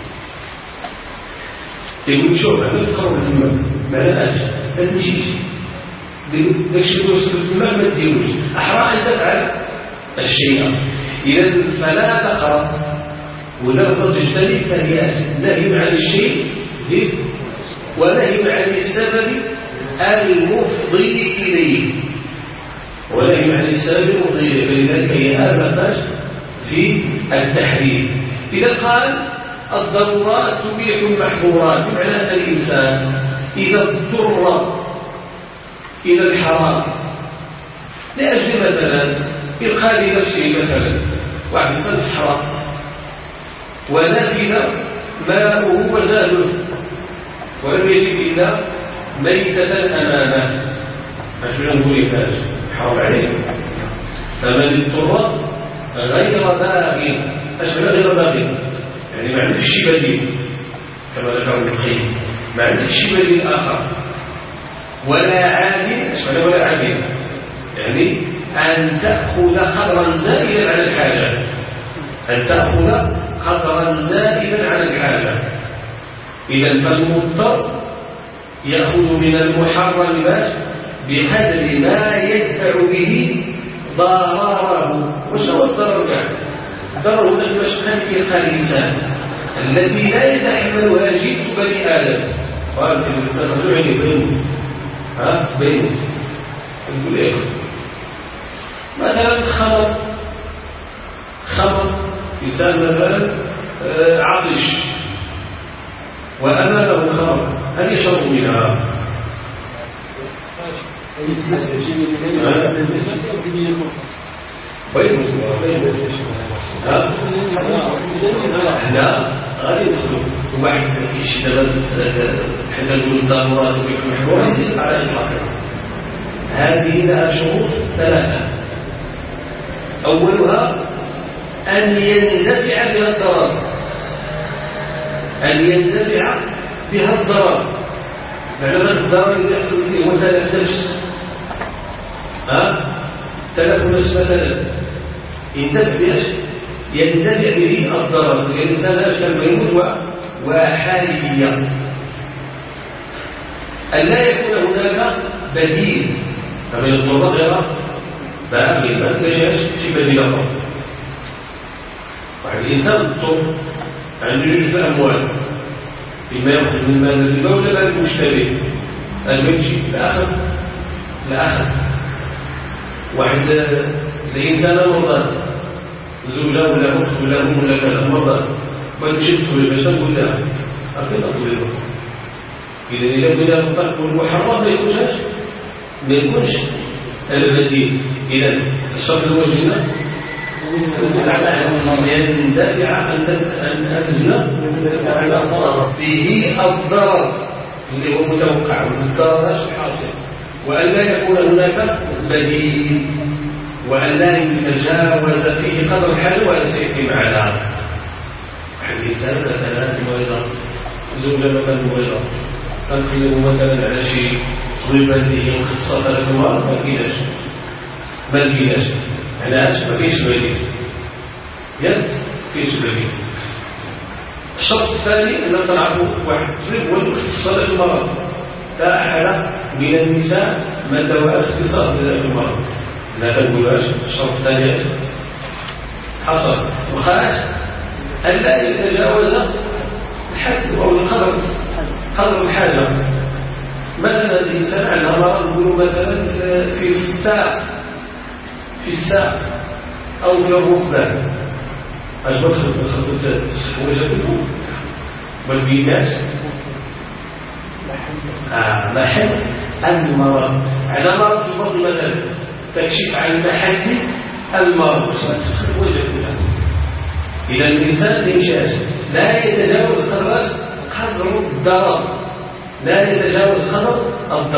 S2: يقول شوف ما تقرب الماء ما لاش ما تمشيش داك الشيء يوصل في الماء ما تديروش، أحرى أن تفعل الشيء. إذا فلا تقرب ولا تجتنب فهي نهي عن الشيء زيد ونهي عن السبب المفضي إليه، ونهي عن السبب المفضي إليه، فلذلك هي آفة في التحريم. إذا قال الضرورات تبيح المحظورات، بمعنى أن الإنسان إذا اضطر إلى الحرام لأجل مثلا إلقاء لنفسه مثلا واحد إنسان صحراء ونفذ ماؤه وزاده ولم يجد إلا ميتة أمامه، أشبه نقول إيش حرام عليه. فمن اضطر غير باغ، أشبه غير باغ يعني ما عندك شي بديل كما ذكر ابن القيم، ما عندك شي بديل آخر، ولا عادل أشبه ولا عادل يعني أن تأخذ قدرا زائدا عن الحاجة، أن تأخذ قدرا زائدا عن الحاجة. إذا فالمضطر يأخذ من المحرم بقدر ما يدفع به ضرره. وش هو الضرر يعني؟ الضرر هو المشقة في الإنسان التي لا يتحملها جنس بني آدم. قال في الإنسان رجعني بينه ها بينه نقول إيه مثلا خمر خمر إنسان مثلا عطش وأمامه خمر، هل يشرب منها؟ لا غادي يدخلوا واحد كيشي دابا حتى نقول الضرورات والمحظورات ليست على الإطلاق. هذه لها شروط ثلاثة، أولها أن يندفع بها الضرر، أن يندفع بها الضرر، معنى الضرر اللي يحصل فيه هو تلف نفس ها تلف نفس مثلا يندفع بها يندفع به الضرر. الإنسان أشكال ميموت وحالية، أن لا يكون هناك بديل، فمن الضرر غير باغي ما تلاشاش شي بديل آخر. واحد الإنسان اضطر عنده جوج الأموال، إما يأخذ من مال الربا ولا مال المشتري، أجمل يمشي لا أخذ لا أخذ. واحد الإنسان مرضى زوجة ولا أخت ولا أم ولا كذا مرضى ويمشي يدخل باش نقول لها أكيد أقول لها. إذا إذا بدا الطلق والمحرم ما يكونش ما يكونش البديل. إذا الشرط الوجه هنا يندفع أن أنزل على الضرر فيه الضرر اللي هو متوقع والضرر حاصل، وأن لا يكون هناك بديل، وأن لا يتجاوز فيه قدر الحاجة ولا سيأتي معنا. واحد الإنسان مثلا مريضة زوجة مثلا مريضة تنقل مثلا على شيء ضربة اللي مخصصة ثلاث مرات ما كايناش ما كايناش علاش ما كاينش بديل ياك كاينش بديل. الشرط الثاني أن تلعبوا واحد ضرب هو المخصص ثلاث مرات، لا أحد من النساء من له اختصاص بذلك المرض. لا تقولواش. الشرط الثاني حصل وخرج أن لا يتجاوز الحد أو القدر قدر الحاجة. مثلا الإنسان على مرض نقول مثلا في الساق في الساق أو في الركبة، اش بدخل تدخل تسحوجة منه ما تبيناش آه محل المرض على مرض في البطن مثلا تكشف عن محل المرض باش ما تسحوجة منه. إذا الإنسان يمشاش لا يتجاوز قدر قدر الضرر، لا يتجاوز قدر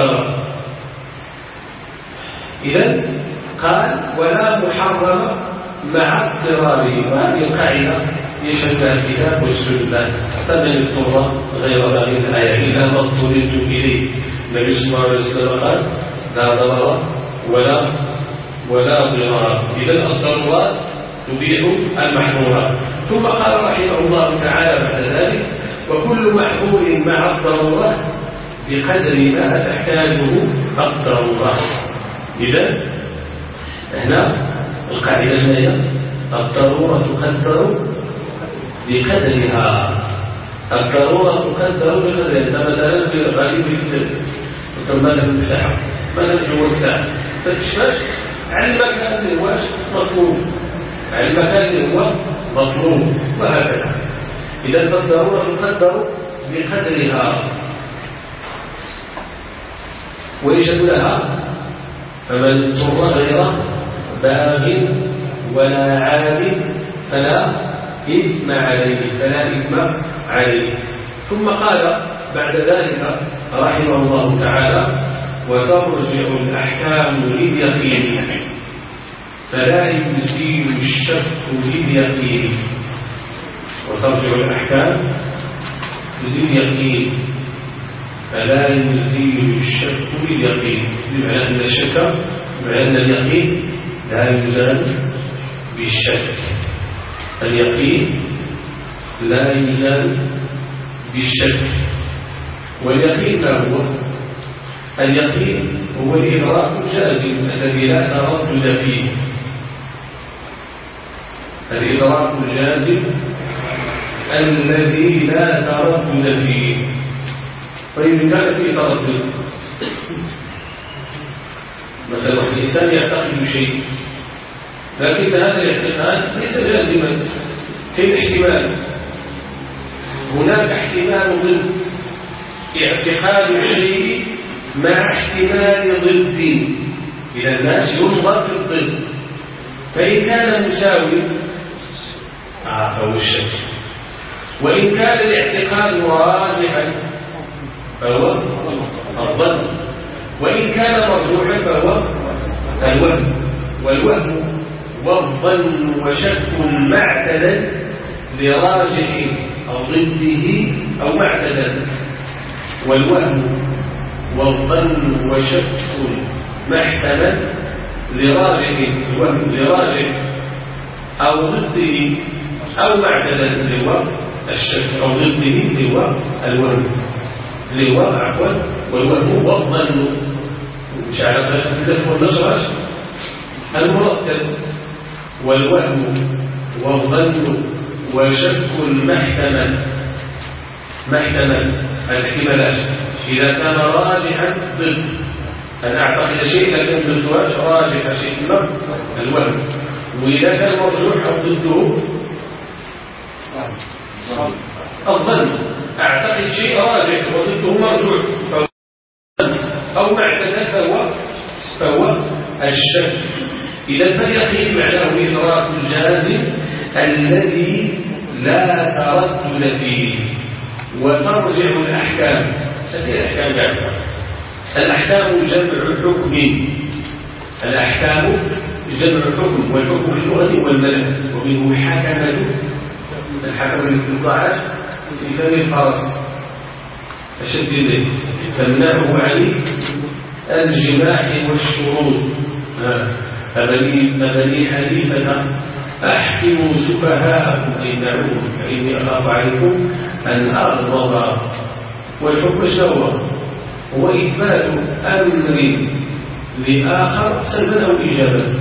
S2: الضرر. إذا قال ولا محرم مع اضطراره. وهذه القاعدة يشهد لها الكتاب والسنة. فمن اضطر غير باغ الآية إلا ما اضطررتم إليه. النبي صلى الله عليه وسلم قال لا ضرر ولا ولا ضرار. إذا الضرورات تبيح المحظورات. ثم قال رحمه الله تعالى بعد ذلك وكل محظور مع الضرورة بقدر ما تحتاجه الضرورة. إذا هنا القاعدة الثانية الضرورة تقدر بقدرها. الضرورة تقدر بقدرها. مثلا في غالب الفطر ما له المفتاح ما له هو المفتاح فتشفاش على المكان اللي هو مطلوب على المكان اللي هو مطلوب وهكذا. إذا الضرورة تقدر بقدرها ويشهد لها فمن اضطر غير باغ ولا عاد فلا إثم عليه فلا إثم عليه. ثم قال بعد ذلك رحمه الله تعالى وترجع الأحكام لليقين فلا يزيل الشك لليقين. وترجع الأحكام لليقين فلا يزيل الشك لليقين. بمعنى أن الشك بمعنى أن اليقين لا يزال بالشك. اليقين لا يزال بالشك. واليقين ما هو؟ اليقين هو الإدراك الجازم الذي لا تردد فيه. الإدراك الجازم الذي لا تردد فيه. طيب كان فيه تردد مثلا الإنسان يعتقد شيء لكن هذا الاعتقاد ليس جازما. كيف احتمال؟ هناك احتمال ضد اعتقاد الشيء مع احتمال ضد. إلى الناس ينظر في الضد فإن كان مساوي آه فهو الشك. وإن كان الاعتقاد راجحا فهو الظن. وإن كان مرجوحا فهو الوهم. والوهم والظن وشك معتدل لراجح أو ضده أو معتدل. والوهم والظن وشك محتمل لراجح الوهم لراجح أو ضده أو معتدل اللي هو الشك أو ضده اللي هو الوهم اللي هو عفوا والوهم والظن مش على ذلك والنشرة المرتب. والوهم والظن وشك محتمل محتمل الاحتمالات إذا كان راجحا ضد. أنا أعتقد شيء لكن ضدهاش راجح شيء اسمه الوهم. وإذا كان مرجوح أو ضده الظن. أعتقد شيء راجح وضده مرجوح أو معتدل فهو فهو الشك. إذا فاليقين معناه إدراك الجازم الذي لا تردد فيه. وترجع الأحكام هذه الأحكام بعدها. الأحكام جمع حكم. الأحكام جمع حكم والحكم في اللغة والملك ومنه الحكمة. الحكم في الطاعات في فم الفرس أشد إليه تمنعه عن الجماع والشروط. فبني حنيفة أحكموا سفهاءكم إنعوهم فإني أخاف عليكم أن أغضب. والحكم الشهوة هو إثبات أمر لآخر سلبا أو إيجابا.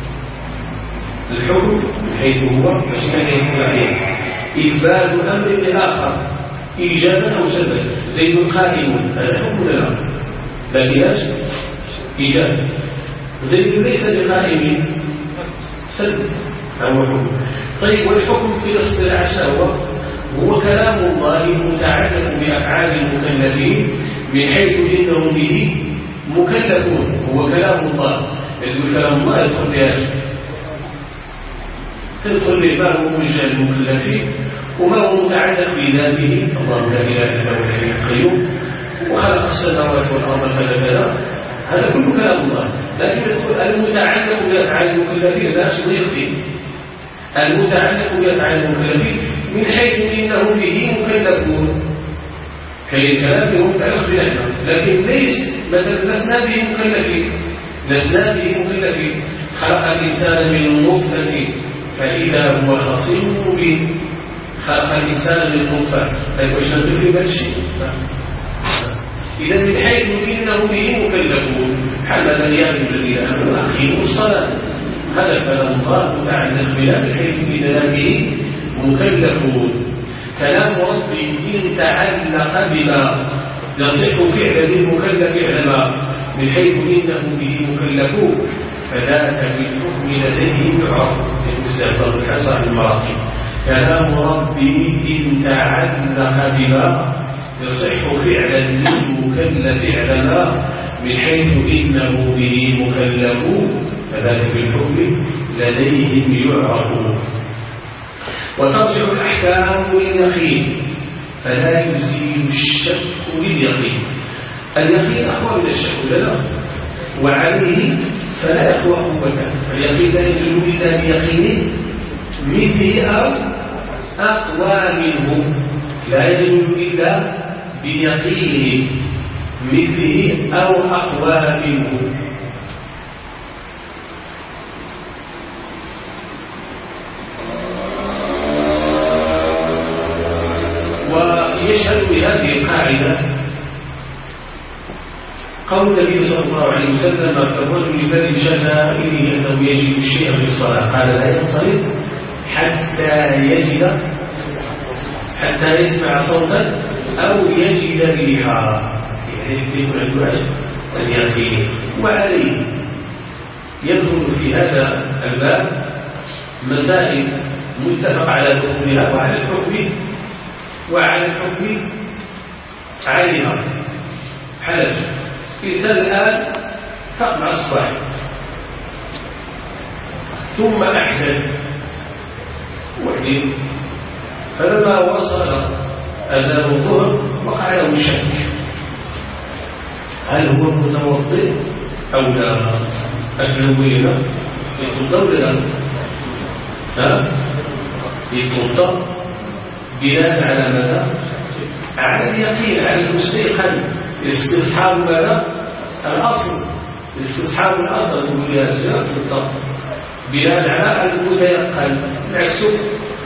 S2: الحكم من حيث هو مشكلة إسماعيل إثبات أمر لآخر إيجابا أو سلبا. زيد قائم هذا حكم للآخر لكن إيجاب. زيد ليس لقائم سلب هو حكم. طيب والحكم في الاصطلاح شهوة هو كلام الله متعلق بأفعال المكلفين من حيث إنهم به مكلفون. هو كلام الله. يقول كلام الله يدخل بهذا تدخل بما هو منشأ المكلفين وما هو متعلق بذاته. الله لا إله إلا هو الحي القيوم وخلق السماوات والأرض كذا كذا. هذا كله كلام الله. لكن يدخل المتعلق بأفعال المكلفين لا شيء يخفي المتعلق بأفعال المكلفين من حيث إنهم به مكلفون كالكلام هو متعلق بأحنا، لكن ليس مثلا لسنا به مكلفين لسنا به مكلفين. خلق الإنسان من نطفة فإذا هو خصيم مبين. خلق الإنسان من نطفة، طيب واش نقول في هذا الشيء؟ إذا من حيث إنه به مكلفون حال مثلا يا أيها الذين آمنوا أقيموا الصلاة، هذا كلام الله متعلق بنا من حيث إننا به مكلفون. كلام ربي إن تعلق بما يصح فعل المكلف فعلما من حيث إنه به مكلفون فذاك بالحكم لديه يعرف كاستعمال الحصى المراقب. كلام ربي إن تعلق بما يصح فعلا للمكلف فعلما من حيث إنه به مكلفون فذلك بالحكم لديهم يعرف. وترجع الأحكام لليقين فلا يزيل الشك باليقين. اليقين أقوى من الشك لنا وعليه فلا يقوى قوته. فاليقين لا يزيل إلا بيقين مثله أو أقوى منه، لا يزيل إلا بيقين مثله أو أقوى منه. ويشهد بهذه القاعدة قول النبي صلى الله عليه وسلم في الرجل الذي شكا إليه أنه يجد الشيء في الصلاة قال لا ينصرف حتى يجد حتى يسمع صوتا أو يجد ريحا، يعني يكون عنده اليقين. وعليه يدخل في هذا الباب مسائل متفق على دخولها وعلى الحكم وعلى الحكم عليها. حلج إنسان الآن فاق مع الصباح ثم أحدث وحدين، فلما وصل أذان الظهر وقع له شك هل هو متوضئ أو لا؟ أجنبينا يتوضأ ولا لا؟ ها؟ يتوضأ بناء على ماذا؟ على اليقين، على المستيقن، استصحاب ماذا؟ الأصل، استصحاب الأصل يقول يا رجال بالضبط بناء على المتيقن. العكس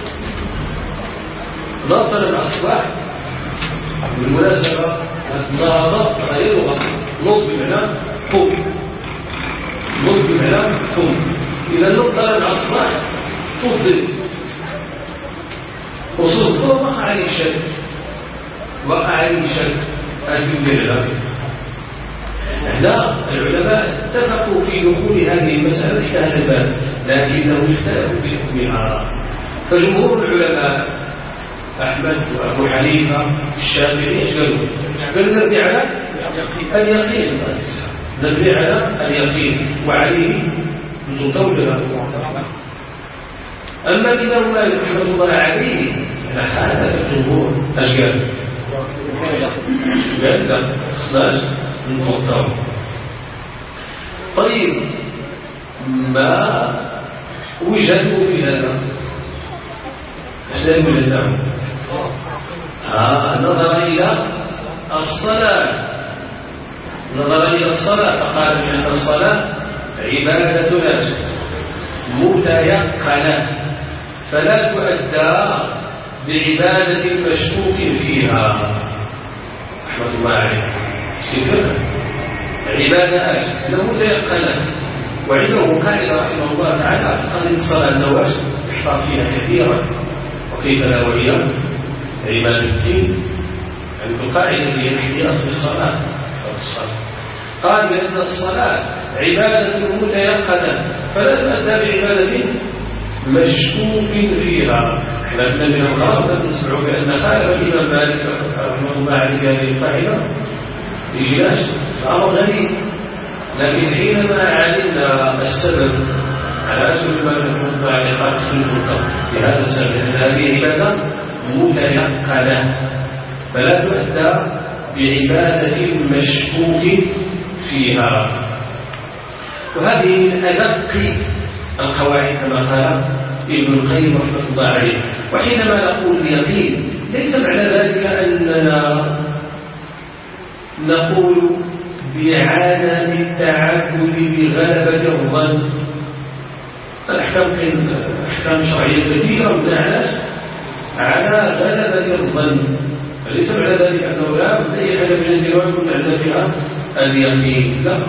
S2: نظر الأصباح بالمناسبة النظر غير نض بمعنى قوم نض بمعنى قوم. إذا نظر الأصباح تفضل وصول وقع عليه شك وقع عليه شك أجل بالله. لا، العلماء اتفقوا في دخول هذه المسألة في هذا الباب لكنهم اختلفوا في حكمها. فجمهور العلماء أحمد وأبو حنيفة الشافعي قالوا قالوا نبني على اليقين نبني على اليقين وعليه نطولها. أما الإمام مالك رحمه الله عليه أنا خالف الجمهور ايش قال؟ قال لا خصناش نطول. طيب ما وجدوا في هذا؟ ايش وجدناه؟ آه نظر إلى الصلاة نظر إلى الصلاة فقال بأن الصلاة عبادة نفس متيقنة فلا تؤدى بعبادة مشكوك فيها. رحمة الله عليه شكرا عبادة أشد متيقنة. وعنده قاعدة رحمه الله تعالى اعتقد الصلاة النوافل احفظ فيها كثيرا وكيف لا وهي عبادة الدين. يعني القاعدة هي الاحتياط في الصلاة. قال بأن الصلاة عبادة متيقنة فلا تؤدى بعبادة مشكوك فيها. احنا كنا من الغرب نسمع بأن خالف الإمام مالك رحمه الله عليه هذه القاعدة إجلاش أمر غريب، لكن حينما علمنا السبب على أسف ما نحن الله عليه قال في هذا السبب هذه عبادة متيقنة فلا تؤدى بعبادة مشكوك فيها. وهذه من أدق القواعد كما قال ابن القيم رحمة الله عليه. وحينما نقول اليقين ليس معنى ذلك أننا نقول بعدم التعبد بغلبة الظن. الأحكام أحكام شرعية كثيرة مبنية على غلبة الظن، فليس معنى ذلك أنه لا بد أي حاجة من الجواب يكون عندنا فيها اليقين، لا.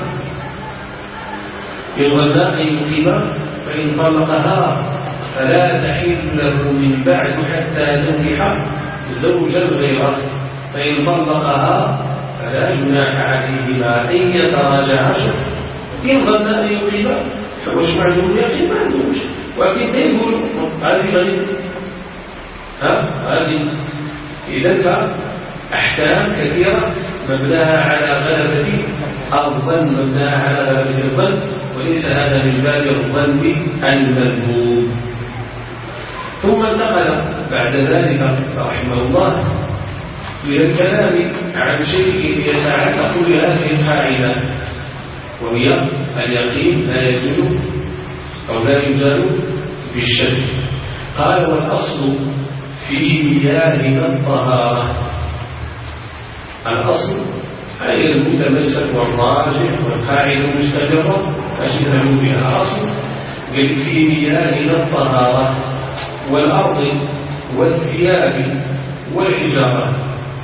S2: إن ظن أن يقيم فإن طلقها فلا تحل له من بعد حتى تنكح زوجا غيره، فإن طلقها فلا جناح عليهما أن يتراجعا. إن ظن أن يقيم فوش معلوم يقين ما عندهمش، وأكيد لا يقولوا هذه غريبة ها هذه. إذا فأحكام كثيرة مبناها على غلبة الظن، مبناها على غلبة الظن، وليس هذا من باب الظن المذموم. ثم انتقل بعد ذلك رحمه الله إلى الكلام عن شيء يتعلق بهذه القاعدة، وهي اليقين لا يزول أو لا يزال بالشك. قال والأصل في مياه الطهارة، الأصل أي المتمسك والراجح والقاعدة المستقرة أشهد بها أصل في مياه الطهارة والأرض والثياب والحجارة.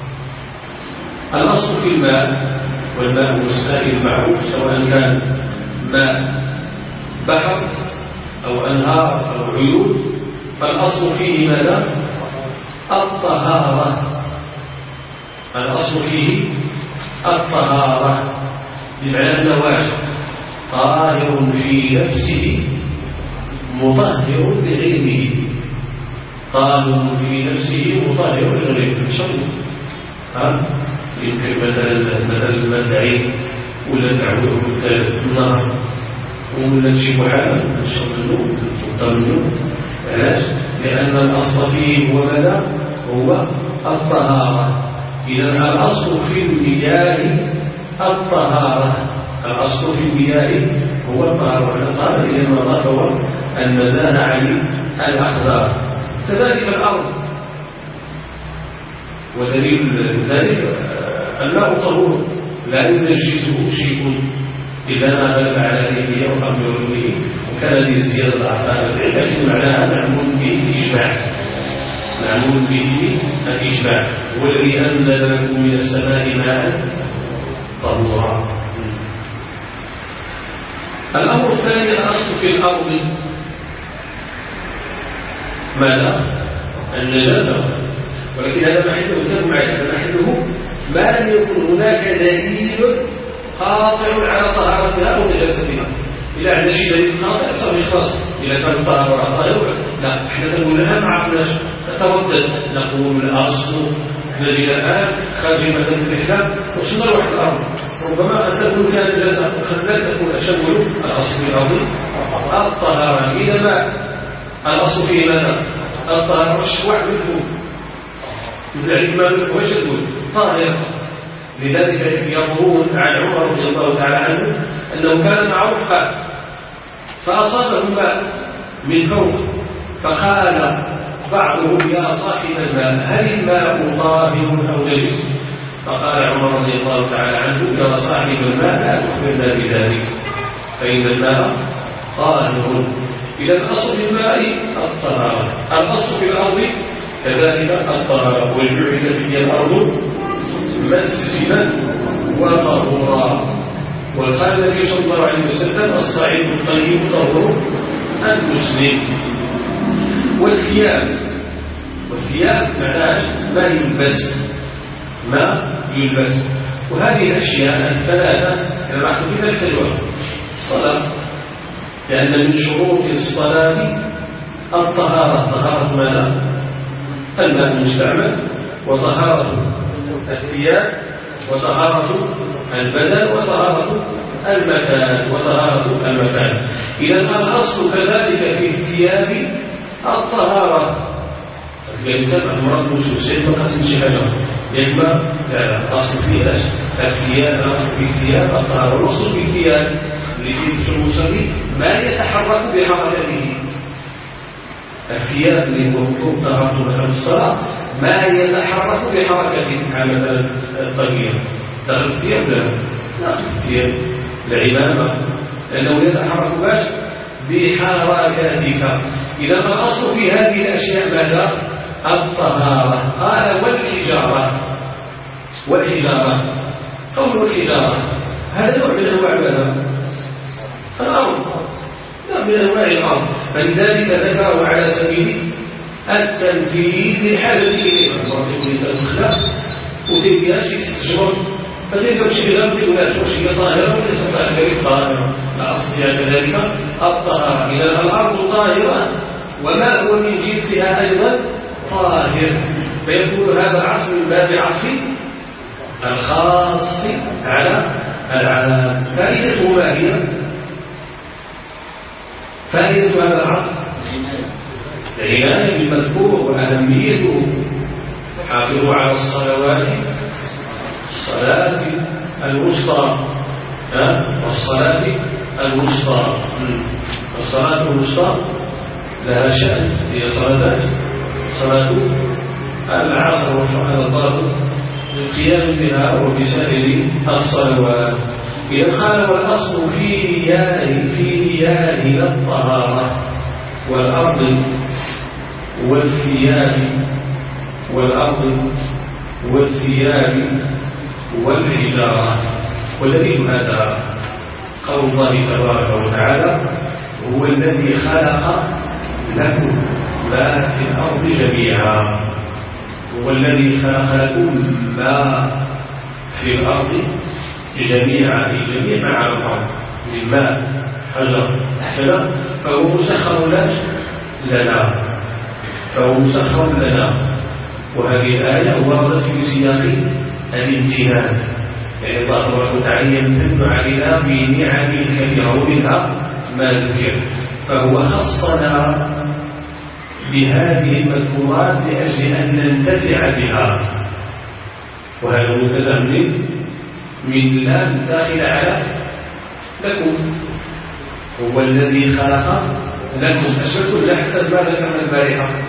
S2: الأصل في الماء، والماء هو السائل المعروف سواء كان ماء بحر أو أنهار أو عيون، فالأصل فيه ماذا؟ الطهارة. الأصل فيه الطهارة بمعنى أنه واجب طاهر في نفسه مطهر لغيره، طاهر في نفسه مطهر لغيره. شرط ها يمكن مثلا مثلا المزعين ولا تعويه النهر ولا تجيب حاله تشرب النوم تفطر النوم. علاش؟ لأن الأصل فيه هو ماذا؟ هو الطهارة. إذا الأصل في المياه الطهارة، الأصل في المياه هو الطهارة. قال إذا ما هو النزاهة عن الأقدار. كذلك الأرض، ودليل ذلك الماء طهور لا ينجسه شيء إلا ما غلب على ريحه أو أمر علوه، وكان هذه الزيادة ضعفها، لكن معناها معمول به الإجماع، معمول به الإجماع. هو الذي أنزل لكم من السماء ماء طهورا. الأمر الثاني الأصل في الأرض ماذا؟ النجاسة، ولكن هذا محله كم معي هذا محله ما لم يكن هناك دليل قاطع على طهارتها أو نجاستها. إذا عندنا شيء دليل قاطع صار يخلص إذا كان طهارة طاهرة. لا، احنا نقول لها ما عرفناش نتردد، نقول الأصل نجي الآن خارجين مثلا في الإحلام وصلنا لواحد الأرض ربما قد تكون فيها نجاسة وقد لا تكون أشد. الأصل في الأرض الطهارة. إذا ما الأصل فيه ماذا؟ الطهارة. الشوع منه زعيم ما منه وجد طاهر. لذلك يقولون عن عمر رضي الله تعالى عنه أنه كان معروف قال فأصابه الماء من فوق فقال بعضهم يا صاحب الماء هل الماء طاهر أو نجس؟ فقال عمر رضي الله تعالى عنه يا صاحب الماء لا تخبرنا بذلك فإن الماء طاهر. إذا الأصل في الماء الطهارة، الأصل في الأرض كذلك الطهارة. وجعلت هي الأرض مسجدا وطهورا. وقال النبي صلى الله عليه وسلم الصعيد الطيب طهور المسلم. والثياب، والثياب معناها ما يلبس، ما يلبس. وهذه الأشياء الثلاثة كما بعد في ذلك الوقت الصلاة، لأن من شروط الصلاة الطهارة. طهارة ماذا؟ الماء المستعمل، وطهارة الثياب، وطهارة البدن، وطهارة المكان وطهارة المكان. إذا الأصل كذلك في الثياب الطهارة. الإنسان أمراض مشوشين ما قسم شي حاجة يجمع الأصل فيه ايش؟ الثياب. الأصل في الثياب الطهارة. والأصل في الثياب اللي فيه المصلي ما يتحرك بحركته، الثياب اللي هو مطلوب طهارته مثلا الصلاة ما يتحرك بحركة على مثلا الطريقة داخل الثياب لا داخل الثياب العمامة لأنه يتحرك باش بحركاتك. إذا الأصل في هذه الأشياء ماذا؟ الطهارة. قال والحجارة. والحجارة قول والحجارة هذا نوع من أنواع ماذا؟ الأرض نوع من أنواع الأرض، فلذلك ذكره على سبيل التنفيذ للحاجة إليه. مرات يكون الإنسان مخلق وتلقى شيء شجر فتلقى شيء غامض ولا تشوف شيء طاهرة ولا تستطيع أن تكون طاهرة. الأصل فيها كذلك الطهارة. إذا الأرض طاهرة وما هو من جنسها أيضا طاهر، فيكون هذا العصر من باب عطف الخاص على العام. فائدته ما هي؟ فائدة هذا العطف العناية بالمذكور وأهميته. حافظوا على الصلوات الصلاة الوسطى والصلاة الوسطى. الصلاة الوسطى لها شأن، هي صلاة صلاة العصر وفعل الضرب للقيام بها وبسائر الصلوات. إذا قال والأصل في رياء في رياء الطهارة والأرض والثياب والأرض والثياب والحجارة. ودليل هذا قول الله تبارك وتعالى هو الذي خلق لكم ما في الأرض جميعا. هو الذي خلق لكم ما في الأرض جميعا، جميع ما على الأرض من ماء حجر كذا، فهو مسخر لنا فهو مسخر لنا. وهذه الآية وردت في سياق الامتنان، يعني الله تبارك وتعالى يمتن علينا بنعم كثيرة ومنها ما ذكر، فهو خصنا بهذه المذكورات لأجل أن ننتفع بها. وهذا منتزع من من لا داخل على لكم. هو الذي خلق لكم. أشركوا لا حسب ما ذكرنا البارحة،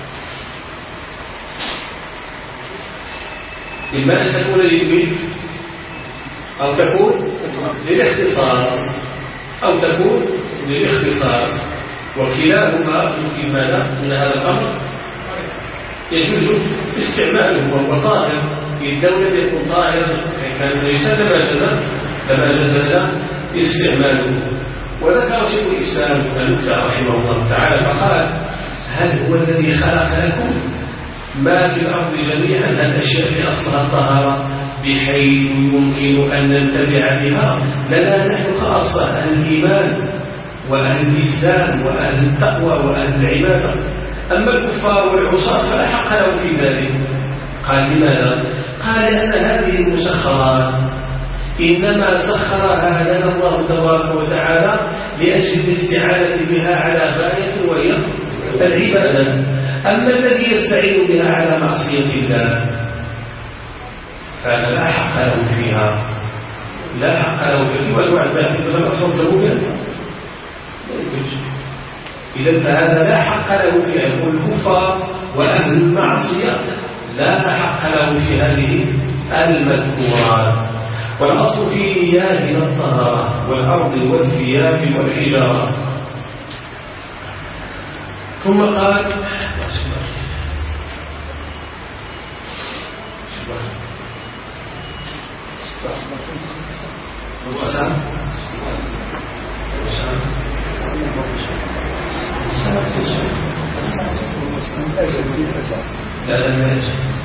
S2: إما أن تكون للملك أو تكون للاختصاص أو تكون للاختصاص، وكلاهما يمكن ماذا من هذا الأمر يجوز استعماله وهو طاهر. الدولة يكون طاهر كان ليس تماجز تماجز استعماله. وذكر شيخ الإسلام النكتة رحمه الله تعالى فقال هل هو الذي خلق لكم ما في الأرض جميعا الأشياء في أصلها الطهارة بحيث يمكن أن ننتفع بها لنا نحن خاصة أهل الإيمان وأهل الإسلام وأهل التقوى وأهل العبادة. أما الكفار والعصاة فلا حق لهم في ذلك. قال لماذا؟ قال لأن هذه المسخرات إنما سخرها لنا الله تبارك وتعالى لأجل الاستعانة بها على غاية وهي العبادة. أما الذي يستعين بها على معصية الله فهذا لا حق له فيها، لا حق له فيها. وأنواع الباحث كما أصبته منه إذا فهذا لا حق له فيها. يقول الكفار وأهل المعصية لا حق له في هذه المذكورات. والأصل في رياء الطهارة والأرض والثياب والحجارة. ثم قال لا لا لا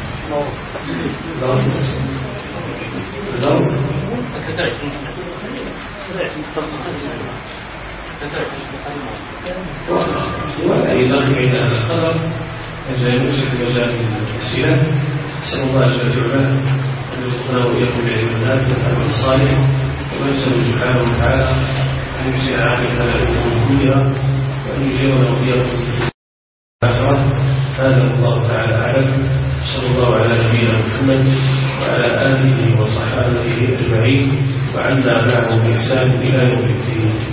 S2: وأيضا بين هذا القدر أجل يمسك مجال السلاح. أسأل الله جل وعلا أن يرزقنا وإياكم بعلم النافع والعمل الصالح، ونسأل سبحانه وتعالى أن يجزي عافية لكم الدنيا وأن يجيرنا وإياكم في الآخرة. هذا الله تعالى أعلم. صلى الله على نبينا محمد وعلى آله وصحابته أجمعين وعنا معهم بإحسان إلى يوم الدين.